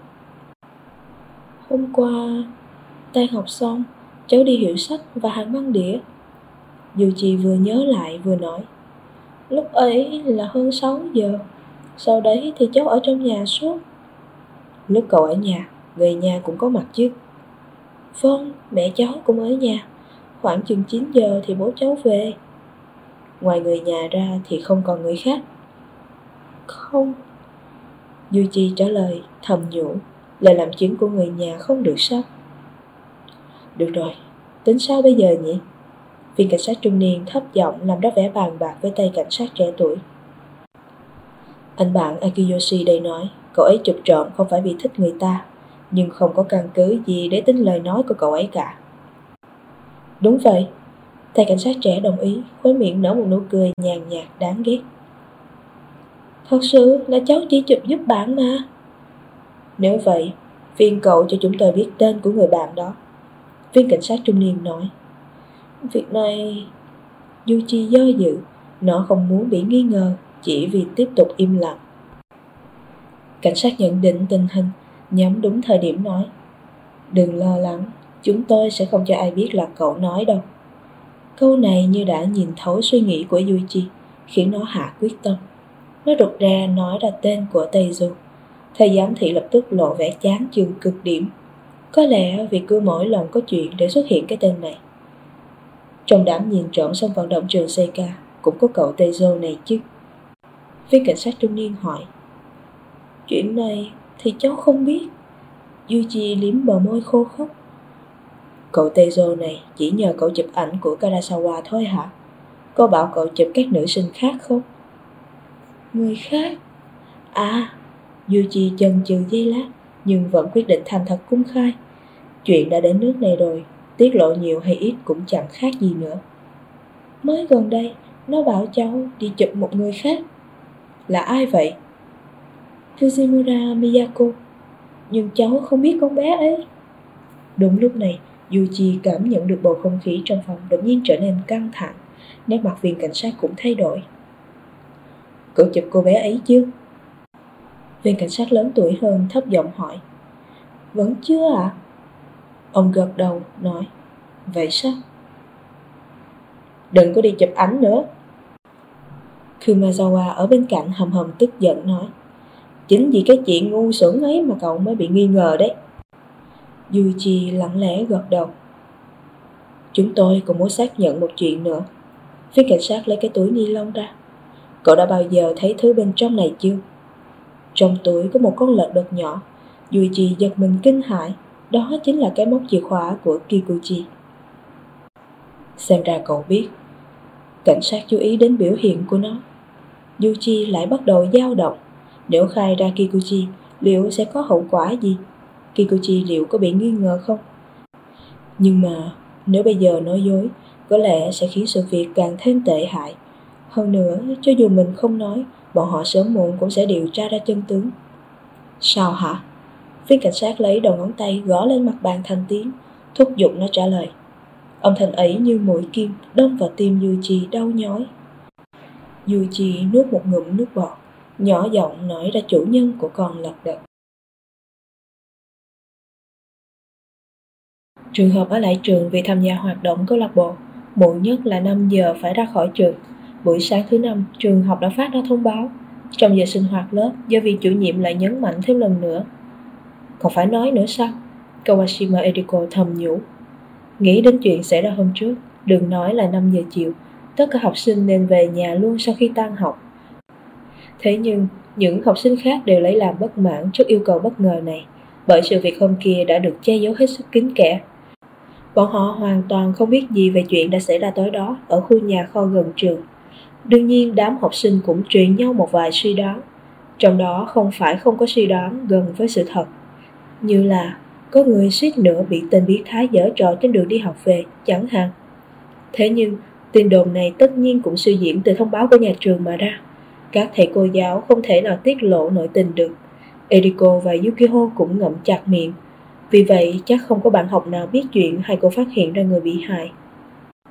Hôm qua tan học xong, cháu đi hiệu sách và hàng băng đĩa. Yuji vừa nhớ lại vừa nói. Lúc ấy là hơn 6 giờ. Sau đấy thì cháu ở trong nhà suốt. Lúc cậu ở nhà, người nhà cũng có mặt chứ? Vâng, mẹ cháu cũng ở nhà. Khoảng chừng 9 giờ thì bố cháu về. Ngoài người nhà ra thì không còn người khác? Không. Yuji trả lời thầm nhủ, lời làm chứng của người nhà không được sao? Được rồi, tính sao bây giờ nhỉ? Viên cảnh sát trung niên thấp giọng làm ra vẻ bàn bạc với tay cảnh sát trẻ tuổi. Anh bạn Akiyoshi đây nói, cậu ấy chụp trộm không phải vì thích người ta, nhưng không có căn cứ gì để tin lời nói của cậu ấy cả. Đúng vậy. Tay cảnh sát trẻ đồng ý, khóe miệng nở một nụ cười nhàn nhạt đáng ghét. Thật sự là cháu chỉ chụp giúp bạn mà. Nếu vậy, phiền cậu cho chúng tôi biết tên của người bạn đó. Viên cảnh sát trung niên nói. Việc này... Yuji do dự, nó không muốn bị nghi ngờ, chỉ vì tiếp tục im lặng. Cảnh sát nhận định tình hình, nhắm đúng thời điểm nói. Đừng lo lắng, chúng tôi sẽ không cho ai biết là cậu nói đâu. Câu này như đã nhìn thấu suy nghĩ của Yuji, khiến nó hạ quyết tâm. Nó rụt ra nói ra tên của Taejo. Thầy giám thị lập tức lộ vẻ chán chường cực điểm. Có lẽ vì cứ mỗi lần có chuyện để xuất hiện cái tên này. Trong đám nhìn trộm sân vận động trường Seika cũng có cậu Taejo này chứ. Viên cảnh sát trung niên hỏi. Chuyện này thì cháu không biết. Yuji liếm bờ môi khô khốc. Cậu Taejo này chỉ nhờ cậu chụp ảnh của Karasawa thôi hả? Có bảo cậu chụp các nữ sinh khác không? Người khác? À, Yuji chần chừ giây lát, nhưng vẫn quyết định thành thật công khai. Chuyện đã đến nước này rồi, tiết lộ nhiều hay ít cũng chẳng khác gì nữa. Mới gần đây, nó bảo cháu đi chụp một người khác. Là ai vậy? Fujimura Miyako. Nhưng cháu không biết con bé ấy. Đúng lúc này, Yuji cảm nhận được bầu không khí trong phòng đột nhiên trở nên căng thẳng. Nét mặt viên cảnh sát cũng thay đổi. Cậu chụp cô bé ấy chưa? Viên cảnh sát lớn tuổi hơn thấp giọng hỏi. Vẫn chưa ạ? Ông gật đầu nói. Vậy sao? Đừng có đi chụp ảnh nữa. Kumazawa ở bên cạnh hầm hầm tức giận nói. Chính vì cái chuyện ngu xuẩn ấy mà cậu mới bị nghi ngờ đấy. Yuji lặng lẽ gật đầu. Chúng tôi cũng muốn xác nhận một chuyện nữa. Viên cảnh sát lấy cái túi ni lông ra. Cậu đã bao giờ thấy thứ bên trong này chưa? Trong túi có một con lợn đực nhỏ. Yuji giật mình kinh hãi. Đó chính là cái móc chìa khóa của Kikuchi. Xem ra cậu biết. Cảnh sát chú ý đến biểu hiện của nó. Yuji lại bắt đầu dao động. Nếu khai ra Kikuchi, liệu sẽ có hậu quả gì? Kikuchi liệu có bị nghi ngờ không? Nhưng mà nếu bây giờ nói dối, có lẽ sẽ khiến sự việc càng thêm tệ hại. Hơn nữa, cho dù mình không nói, bọn họ sớm muộn cũng sẽ điều tra ra chân tướng. Sao hả? Viên cảnh sát lấy đầu ngón tay gõ lên mặt bàn thành tiếng, thúc giục nó trả lời. Âm thanh ấy như mũi kim đâm vào tim Yuji đau nhói. Yuji nuốt một ngụm nước bọt, nhỏ giọng nói ra chủ nhân của con lật đật. Trường hợp ở lại trường vì tham gia hoạt động câu lạc bộ, muộn nhất là 5 giờ phải ra khỏi trường. Buổi sáng thứ 5, trường học đã phát ra thông báo. Trong giờ sinh hoạt lớp, giáo viên chủ nhiệm lại nhấn mạnh thêm lần nữa. Còn phải nói nữa sao? Kawashima Eriko thầm nhủ. Nghĩ đến chuyện xảy ra hôm trước, đừng nói là 5 giờ chiều, tất cả học sinh nên về nhà luôn sau khi tan học. Thế nhưng, những học sinh khác đều lấy làm bất mãn trước yêu cầu bất ngờ này, bởi sự việc hôm kia đã được che giấu hết sức kín kẽ. Bọn họ hoàn toàn không biết gì về chuyện đã xảy ra tối đó ở khu nhà kho gần trường. Đương nhiên đám học sinh cũng truyền nhau một vài suy đoán, trong đó không phải không có suy đoán gần với sự thật. Như là có người suýt nữa bị tên biến thái giở trò trên đường đi học về, chẳng hạn. Thế nhưng, tin đồn này tất nhiên cũng suy diễn từ thông báo của nhà trường mà ra. Các thầy cô giáo không thể nào tiết lộ nội tình được. Eriko và Yukiko cũng ngậm chặt miệng. Vì vậy chắc không có bạn học nào biết chuyện hay cô phát hiện ra người bị hại.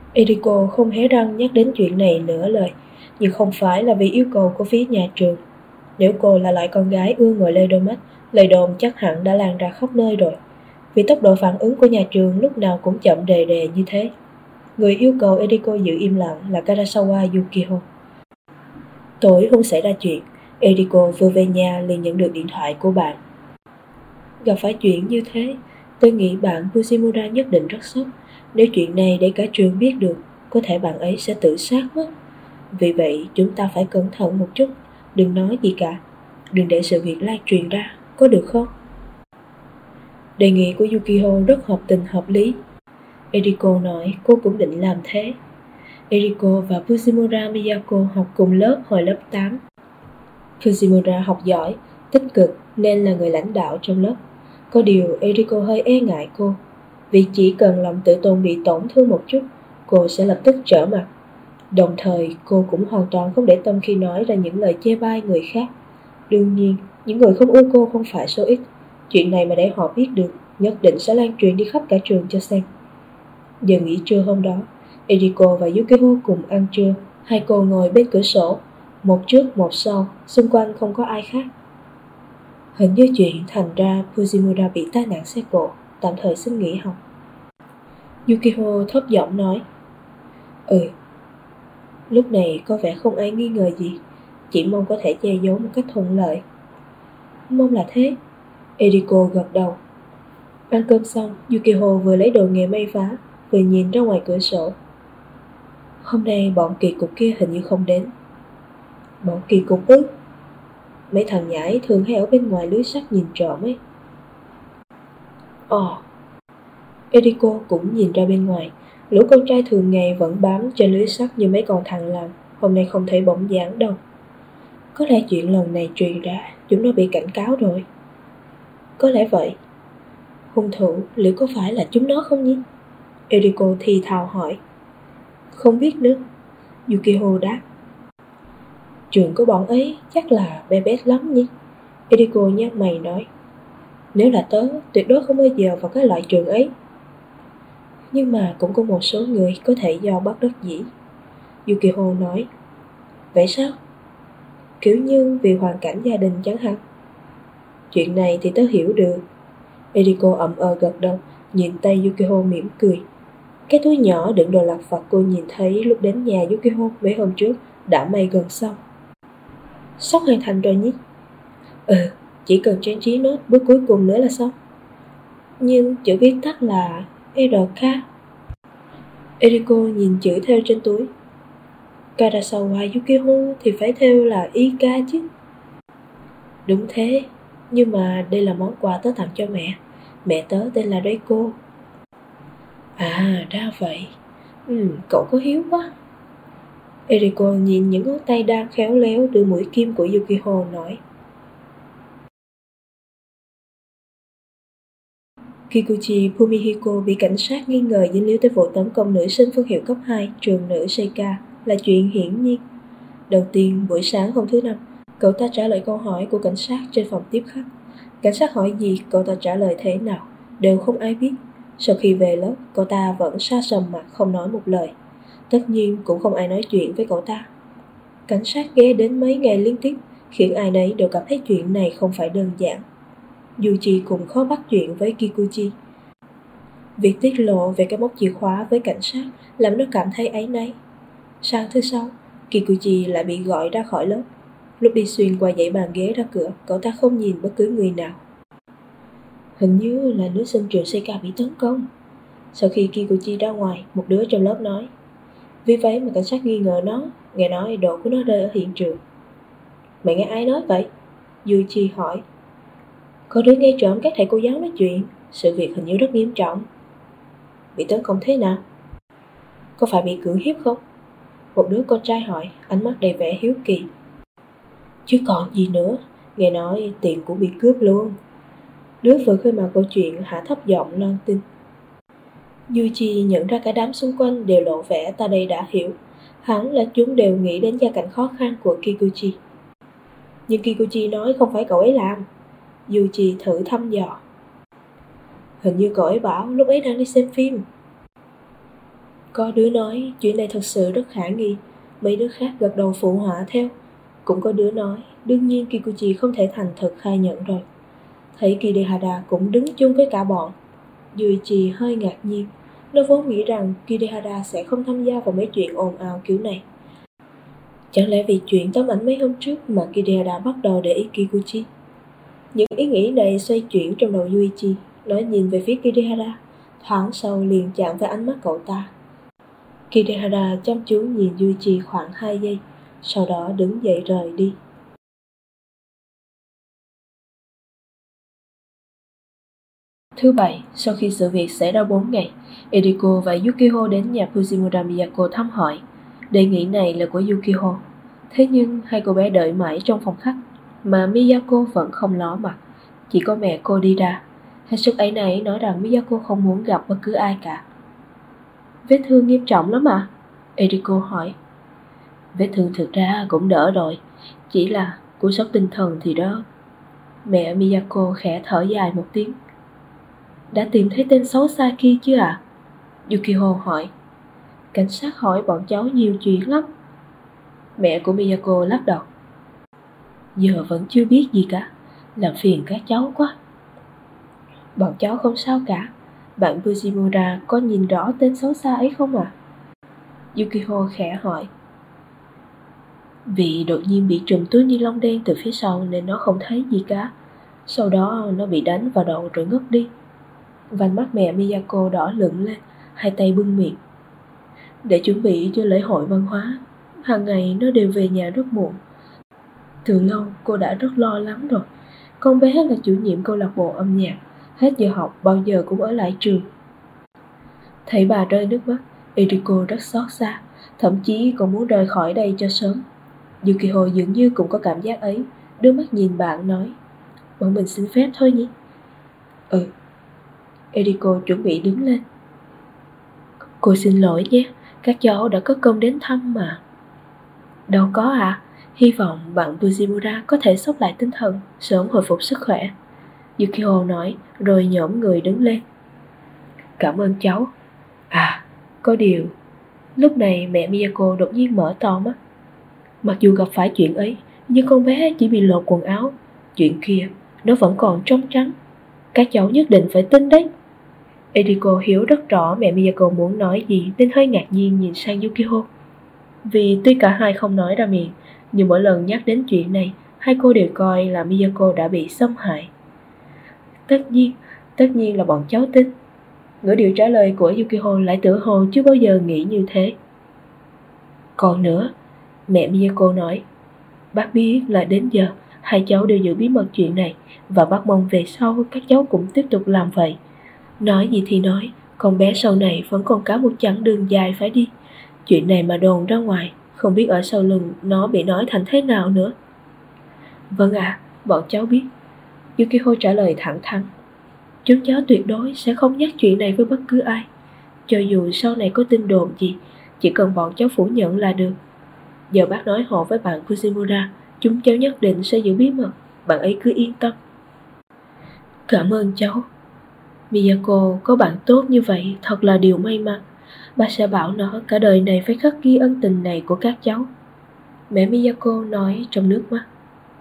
Eriko không hé răng nhắc đến chuyện này nửa lời, nhưng không phải là vì yêu cầu của phía nhà trường. Nếu cô là loại con gái ưa ngồi lê đôi mắt, lời đồn chắc hẳn đã lan ra khắp nơi rồi. Vì tốc độ phản ứng của nhà trường lúc nào cũng chậm đề đề như thế. Người yêu cầu Eriko giữ im lặng là Karasawa Yukio. Tối hôm xảy ra chuyện, Eriko vừa về nhà liền nhận được điện thoại của bạn. Gặp phải chuyện như thế, tôi nghĩ bạn Fujimura nhất định rất sốc. Nếu chuyện này để cả trường biết được, có thể bạn ấy sẽ tự sát mất. Vì vậy chúng ta phải cẩn thận một chút, đừng nói gì cả. Đừng để sự việc lan truyền ra, có được không? Đề nghị của Yukio rất hợp tình hợp lý. Eriko nói cô cũng định làm thế. Eriko và Fujimura Miyako học cùng lớp hồi lớp 8. Fujimura học giỏi, tích cực nên là người lãnh đạo trong lớp. Có điều Eriko hơi e ngại cô, vì chỉ cần lòng tự tôn bị tổn thương một chút, cô sẽ lập tức trở mặt. Đồng thời cô cũng hoàn toàn không để tâm khi nói ra những lời chê bai người khác. Đương nhiên, những người không ưa cô không phải số ít. Chuyện này mà để họ biết được, nhất định sẽ lan truyền đi khắp cả trường cho xem. Giờ nghỉ trưa hôm đó, Eriko và Yukio cùng ăn trưa. Hai cô ngồi bên cửa sổ, một trước một sau, xung quanh không có ai khác. Hình như chuyện thành ra Fujimura bị tai nạn xe cộ, tạm thời xin nghỉ học. Yukio thấp giọng nói. Lúc này có vẻ không ai nghi ngờ gì, chỉ mong có thể che giấu một cách thuận lợi. Mong là thế. Eriko gật đầu. Ăn cơm xong, Yukio vừa lấy đồ nghề may vá, vừa nhìn ra ngoài cửa sổ. Hôm nay bọn kỳ cục kia hình như không đến. Bọn kỳ cục ư? Mấy thằng nhãi thường hay ở bên ngoài lưới sắt nhìn trộm ấy. Eriko cũng nhìn ra bên ngoài. Lũ con trai thường ngày vẫn bám trên lưới sắt như mấy con thằn lằn, hôm nay không thấy bóng dáng đâu. Có lẽ chuyện lần này truyền ra, chúng nó bị cảnh cáo rồi. Có lẽ vậy. Hung thủ liệu có phải là chúng nó không nhỉ? Eriko thì thào hỏi. Không biết nữa, Yukio đáp. Trường của bọn ấy chắc là bé bét lắm nhỉ? Eriko nhắc mày nói. Nếu là tớ, tuyệt đối không bao giờ vào cái loại trường ấy. Nhưng mà cũng có một số người có thể do bất đắc dĩ. Yukio nói. Vậy sao? Kiểu như vì hoàn cảnh gia đình chẳng hạn. Chuyện này thì tớ hiểu được. Eriko ậm gật đầu, nhìn tay Yukio mỉm cười. Cái túi nhỏ đựng đồ lặt vặt cô nhìn thấy lúc đến nhà Yukio mấy hôm trước đã may gần xong. Sắp hoàn thành rồi nhỉ? Chỉ cần trang trí nốt bước cuối cùng nữa là xong. Nhưng chữ viết tắt là RK. Eriko nhìn chữ thêu trên túi. Karasawa Yukio thì phải thêu là IK chứ. Đúng thế, nhưng mà đây là món quà tớ tặng cho mẹ. Mẹ tớ tên là Reiko. À, ra vậy. Cậu có hiếu quá. Eriko nhìn những ngón tay đang khéo léo đưa mũi kim của Yukio nói. Kikuchi Fumihiko bị cảnh sát nghi ngờ dính líu tới vụ tấn công nữ sinh phân hiệu cấp 2 trường nữ Seika là chuyện hiển nhiên. Đầu tiên, buổi sáng hôm thứ Năm, cậu ta trả lời câu hỏi của cảnh sát trên phòng tiếp khách. Cảnh sát hỏi gì, cậu ta trả lời thế nào, đều không ai biết. Sau khi về lớp, cậu ta vẫn sa sầm mặt không nói một lời. Tất nhiên cũng không ai nói chuyện với cậu ta. Cảnh sát ghé đến mấy ngày liên tiếp, khiến ai nấy đều cảm thấy chuyện này không phải đơn giản. Yuji cũng khó bắt chuyện với Kikuchi. Việc tiết lộ về cái móc chìa khóa với cảnh sát làm nó cảm thấy áy náy. Sáng thứ Sáu, Kikuchi lại bị gọi ra khỏi lớp. Lúc đi xuyên qua dãy bàn ghế ra cửa, cậu ta không nhìn bất cứ người nào. Hình như là nữ sinh trường Seika bị tấn công. Sau khi Kikuchi ra ngoài, một đứa trong lớp nói. Vì vậy mà cảnh sát nghi ngờ nó, nghe nói đồ của nó rơi ở hiện trường. Mày nghe ai nói vậy? Yuji hỏi. Có đứa nghe trộm các thầy cô giáo nói chuyện. Sự việc hình như rất nghiêm trọng. Bị tấn công thế nào? Có phải bị cưỡng hiếp không? Một đứa con trai hỏi, ánh mắt đầy vẻ hiếu kỳ. Chứ còn gì nữa, nghe nói tiền cũng bị cướp luôn. Đứa vừa khơi mào câu chuyện hạ thấp giọng loan tin. Yuji nhận ra cả đám xung quanh đều lộ vẻ ta đây đã hiểu. Hẳn là chúng đều nghĩ đến gia cảnh khó khăn của Kikuchi. Nhưng Kikuchi nói không phải cậu ấy làm. Yuji thử thăm dò. Hình như cậu ấy bảo lúc ấy đang đi xem phim. Có đứa nói chuyện này thật sự rất khả nghi, mấy đứa khác gật đầu phụ họa theo. Cũng có đứa nói đương nhiên Kikuchi không thể thành thật khai nhận rồi. Thấy Kidehara cũng đứng chung với cả bọn, Yuichi hơi ngạc nhiên. Nó vốn nghĩ rằng Kidehara sẽ không tham gia vào mấy chuyện ồn ào kiểu này. Chẳng lẽ vì chuyện tấm ảnh mấy hôm trước mà Kidehara bắt đầu để ý Kikuchi? Những ý nghĩ này xoay chuyển trong đầu Yuichi. Nó nhìn về phía Kidehara, thoáng sau liền chạm với ánh mắt cậu ta. Kidehara chăm chú nhìn Yuichi khoảng 2 giây, sau đó đứng dậy rời đi. Thứ Bảy, sau khi sự việc xảy ra 4 ngày, Eriko và Yukiko đến nhà Fujimura Miyako thăm hỏi. Đề nghị này là của Yukiko. Thế nhưng hai cô bé đợi mãi trong phòng khách, mà Miyako vẫn không ló mặt. Chỉ có mẹ cô đi ra. Hết sức áy náy nói rằng Miyako không muốn gặp bất cứ ai cả. Vết thương nghiêm trọng lắm à? Eriko hỏi. Vết thương thực ra cũng đỡ rồi, chỉ là cú sốc tinh thần thì đó. Mẹ Miyako khẽ thở dài một tiếng. Đã tìm thấy tên xấu xa kia chưa ạ? Yukiko hỏi. Cảnh sát hỏi bọn cháu nhiều chuyện lắm. Mẹ của Miyako lắc đầu. Giờ vẫn chưa biết gì cả, làm phiền các cháu quá. Bọn cháu không sao cả. Bạn Fujimura có nhìn rõ tên xấu xa ấy không ạ? Yukiko khẽ hỏi. Vì đột nhiên bị trùm túi ni lông đen từ phía sau nên nó không thấy gì cả. Sau đó nó bị đánh vào đầu rồi ngất đi. Vành mắt mẹ Miyako đỏ lựng lên, hai tay bưng miệng. Để chuẩn bị cho lễ hội văn hóa, hàng ngày nó đều về nhà rất muộn. Từ lâu cô đã rất lo lắng rồi. Con bé là chủ nhiệm câu lạc bộ âm nhạc, hết giờ học bao giờ cũng ở lại trường. Thấy bà rơi nước mắt, Eriko rất xót xa, thậm chí còn muốn rời khỏi đây cho sớm. Yukiko dường như cũng có cảm giác ấy, đưa mắt nhìn bạn nói. Bọn mình xin phép thôi nhỉ? Ừ. Eriko chuẩn bị đứng lên. Cô xin lỗi nhé, các cháu đã có công đến thăm mà. Đâu có ạ, hy vọng bạn Fujimura có thể sốc lại tinh thần, sớm hồi phục sức khỏe. Yukiko nói, rồi nhổm người đứng lên. Cảm ơn cháu. À, có điều. Lúc này mẹ Miyako đột nhiên mở to mắt. Mặc dù gặp phải chuyện ấy, nhưng con bé chỉ bị lột quần áo. Chuyện kia, nó vẫn còn trong trắng. Các cháu nhất định phải tin đấy. Eriko hiểu rất rõ mẹ Miyako muốn nói gì nên hơi ngạc nhiên nhìn sang Yukiko. Vì tuy cả hai không nói ra miệng, nhưng mỗi lần nhắc đến chuyện này, hai cô đều coi là Miyako đã bị xâm hại. Tất nhiên là bọn cháu tin. Ngữ điệu trả lời của Yukiko lại tựa hồ chưa bao giờ nghĩ như thế. Còn nữa, mẹ Miyako nói, bác biết là đến giờ hai cháu đều giữ bí mật chuyện này, và bác mong về sau các cháu cũng tiếp tục làm vậy. Nói gì thì nói, con bé sau này vẫn còn cả một chặng đường dài phải đi. Chuyện này mà đồn ra ngoài, không biết ở sau lưng nó bị nói thành thế nào nữa. Vâng ạ, bọn cháu biết. Yukiko trả lời thẳng thắn. Chúng cháu tuyệt đối sẽ không nhắc chuyện này với bất cứ ai. Cho dù sau này có tin đồn gì, chỉ cần bọn cháu phủ nhận là được. Giờ bác nói hộ với bạn Fujimura, chúng cháu nhất định sẽ giữ bí mật, bạn ấy cứ yên tâm. Cảm ơn cháu. Miyako có bạn tốt như vậy thật là điều may mắn. Bác sẽ bảo nó cả đời này phải khắc ghi ân tình này của các cháu. Mẹ Miyako nói trong nước mắt.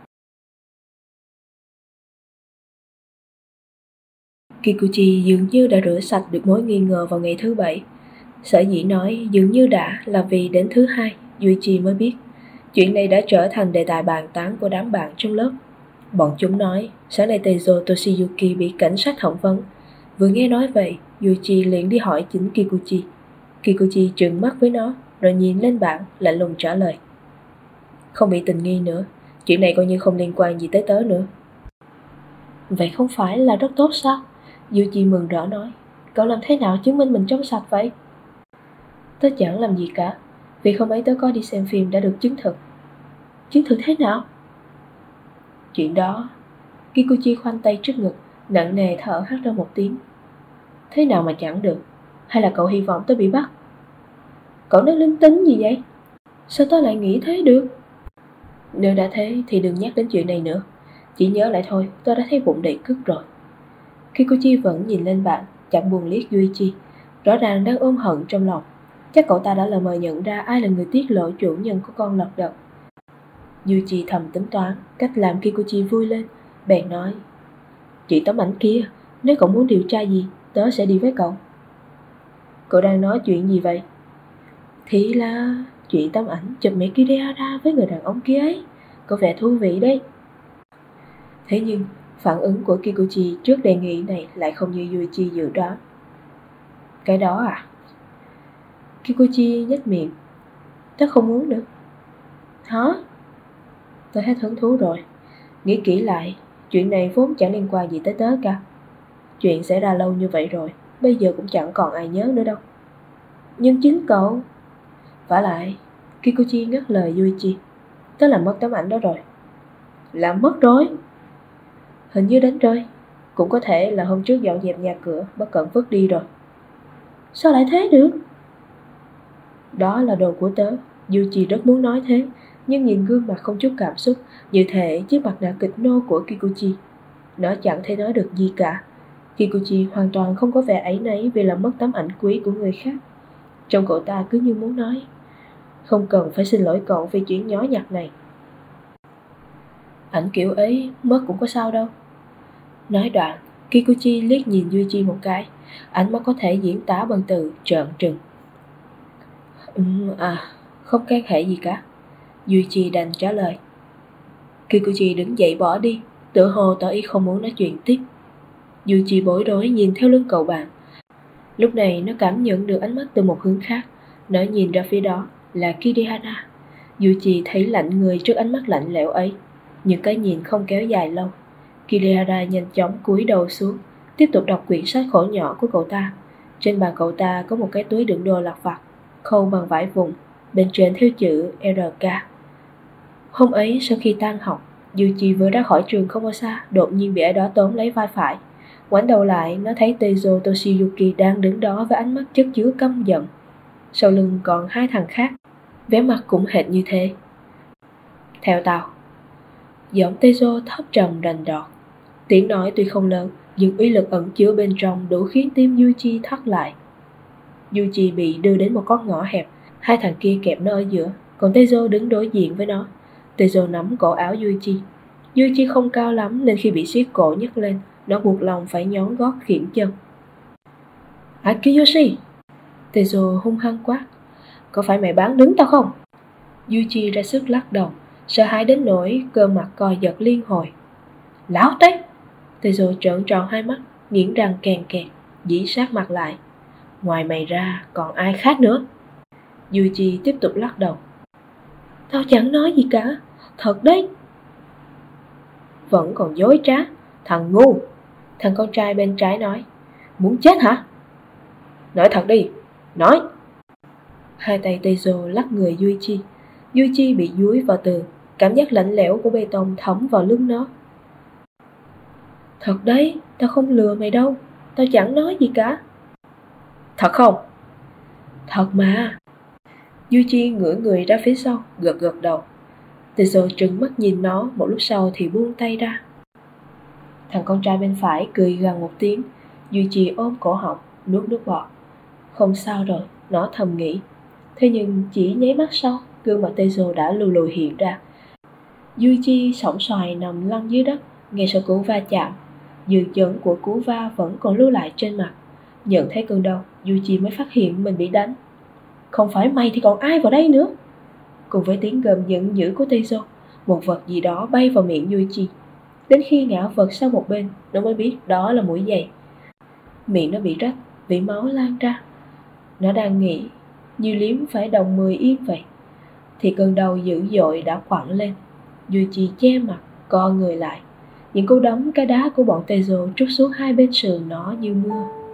Kikuchi dường như đã rửa sạch được mối nghi ngờ vào ngày thứ Bảy. Sở dĩ nói dường như đã là vì đến thứ Hai, Yuichi mới biết. Chuyện này đã trở thành đề tài bàn tán của đám bạn trong lớp. Bọn chúng nói sáng nay Teizo Toshiyuki bị cảnh sát thẩm vấn. Vừa nghe nói vậy, Yuichi liền đi hỏi chính Kikuchi. Kikuchi trừng mắt với nó, rồi nhìn lên bạn, lạnh lùng trả lời. Không bị tình nghi nữa, chuyện này coi như không liên quan gì tới tớ nữa. Vậy không phải là rất tốt sao? Yuichi mừng rỡ nói. Cậu làm thế nào chứng minh mình trong sạch vậy? Tớ chẳng làm gì cả, vì hôm ấy tớ có đi xem phim đã được chứng thực. Chứng thực thế nào? Chuyện đó. Kikuchi khoanh tay trước ngực, nặng nề thở hắt ra một tiếng. Thế nào mà chẳng được? Hay là cậu hy vọng tớ bị bắt? Cậu nói linh tinh gì vậy? Sao tớ lại nghĩ thế được? Nếu đã thế thì đừng nhắc đến chuyện này nữa. Chỉ nhớ lại thôi, tớ đã thấy bụng đầy cứt rồi. Kikuchi vẫn nhìn lên bạn, chẳng buồn liếc Yuichi, rõ ràng đang ôm hận trong lòng. Chắc cậu ta đã lờ mờ nhận ra ai là người tiết lộ chủ nhân của con lật đật. Yuji thầm tính toán cách làm Kikuchi vui lên, bèn nói: "Chị tấm ảnh kia, nếu cậu muốn điều tra gì, tớ sẽ đi với cậu." "Cậu đang nói chuyện gì vậy?" "Thì là chuyện tấm ảnh chụp mẹ Kirihara với người đàn ông kia ấy, có vẻ thú vị đấy." Thế nhưng phản ứng của Kikuchi trước đề nghị này lại không như Yuichi dự đoán. "Cái đó à?" Kikuchi nhếch miệng: "Tớ không muốn nữa." "Hả?" "Tớ hết hứng thú rồi. Nghĩ kỹ lại, chuyện này vốn chẳng liên quan gì tới tớ cả. Chuyện xảy ra lâu như vậy rồi, bây giờ cũng chẳng còn ai nhớ nữa đâu." "Nhưng chính cậu..." Vả lại, Kikuchi ngắt lời Yuichi: "Tớ làm mất tấm ảnh đó rồi." "Làm mất rồi?" "Hình như đánh rơi. Cũng có thể là hôm trước dọn dẹp nhà cửa bất cẩn vứt đi rồi." "Sao lại thế được?" "Đó là đồ của tớ." Yuichi rất muốn nói thế, nhưng nhìn gương mặt không chút cảm xúc, như thể chiếc mặt nạ kịch nô của Kikuchi, nó chẳng thể nói được gì cả. Kikuchi hoàn toàn không có vẻ áy náy vì làm mất tấm ảnh quý của người khác. Trông cậu ta cứ như muốn nói: "Không cần phải xin lỗi cậu vì chuyện nhỏ nhặt này. Ảnh kiểu ấy mất cũng có sao đâu." Nói đoạn, Kikuchi liếc nhìn Yuichi một cái, ánh mắt có thể diễn tả bằng từ trợn trừng. Không can hệ gì cả." Yuichi đành trả lời. Kikuchi đứng dậy bỏ đi, tựa hồ tỏ ý không muốn nói chuyện tiếp. Yuichi bối rối nhìn theo lưng cậu bạn. Lúc này nó cảm nhận được ánh mắt từ một hướng khác. Nó nhìn ra phía đó là Kirihara. Yuichi thấy lạnh người trước ánh mắt lạnh lẽo ấy, nhưng cái nhìn không kéo dài lâu. Kirihara nhanh chóng cúi đầu xuống, tiếp tục đọc quyển sách khổ nhỏ của cậu ta. Trên bàn cậu ta có một cái túi đựng đồ lặt vặt, khâu bằng vải vụn, bên trên thêu chữ RK. Hôm ấy sau khi tan học, Yuichi vừa ra khỏi trường không bao xa, đột nhiên bị ai đó tóm lấy vai phải. Ngoảnh đầu lại, nó thấy Teizo Toshiyuki đang đứng đó với ánh mắt chất chứa căm giận. Sau lưng còn hai thằng khác, vẻ mặt cũng hệt như thế. "Theo tao." Giọng Teizo thấp trầm rành rọt. Tiếng nói tuy không lớn, nhưng uy lực ẩn chứa bên trong đủ khiến tim Yuichi thắt lại. Yuichi bị đưa đến một con ngõ hẹp, hai thằng kia kẹp nó ở giữa, còn Teizo đứng đối diện với nó. Teizo nắm cổ áo Yuichi. Yuichi không cao lắm nên khi bị siết cổ nhấc lên, nó buộc lòng phải nhón gót khiển chân. "Akiyoshi!" Teizo hung hăng quát. "Có phải mày bán đứng tao không?" Yuichi ra sức lắc đầu, sợ hãi đến nỗi cơ mặt co giật liên hồi. "Láo tét!" Teizo trợn tròn hai mắt, nghiến răng kèn kẹt, dí sát mặt lại. "Ngoài mày ra còn ai khác nữa?" Yuichi tiếp tục lắc đầu. "Tao chẳng nói gì cả, thật đấy." "Vẫn còn dối trá, thằng ngu!" Thằng con trai bên trái nói. "Muốn chết hả? Nói thật đi, nói!" Hai tay Teizo lắc người Yuichi. Yuichi bị dúi vào tường, cảm giác lạnh lẽo của bê tông thấm vào lưng nó. "Thật đấy, tao không lừa mày đâu, tao chẳng nói gì cả." "Thật không?" "Thật mà." Yuichi ngửa người ra phía sau, gật gật đầu. Teizo trừng mắt nhìn nó, một lúc sau thì buông tay ra. Thằng con trai bên phải cười gằn một tiếng. Yuichi ôm cổ họng, nuốt nước bọt. Không sao rồi, nó thầm nghĩ. Thế nhưng chỉ nháy mắt sau, gương mặt Teizo đã lù lù hiện ra. Yuichi sóng xoài nằm lăn dưới đất, ngay sau cú va chạm. Dư chấn của cú va vẫn còn lưu lại trên mặt. Nhận thấy cơn đau, Yuichi mới phát hiện mình bị đánh. "Không phải mày thì còn ai vào đây nữa?" Cùng với tiếng gầm giận dữ của Teizo, một vật gì đó bay vào miệng Yuichi. Đến khi ngã vật sang một bên, nó mới biết đó là mũi giày. Miệng nó bị rách, vỉ máu lan ra. Nó đang nghĩ, như liếm phải đồng 10 yên vậy, thì cơn đau dữ dội đã quặn lên. Yuichi che mặt, co người lại. Những cú đấm cái đá của bọn Teizo trút xuống hai bên sườn nó như mưa.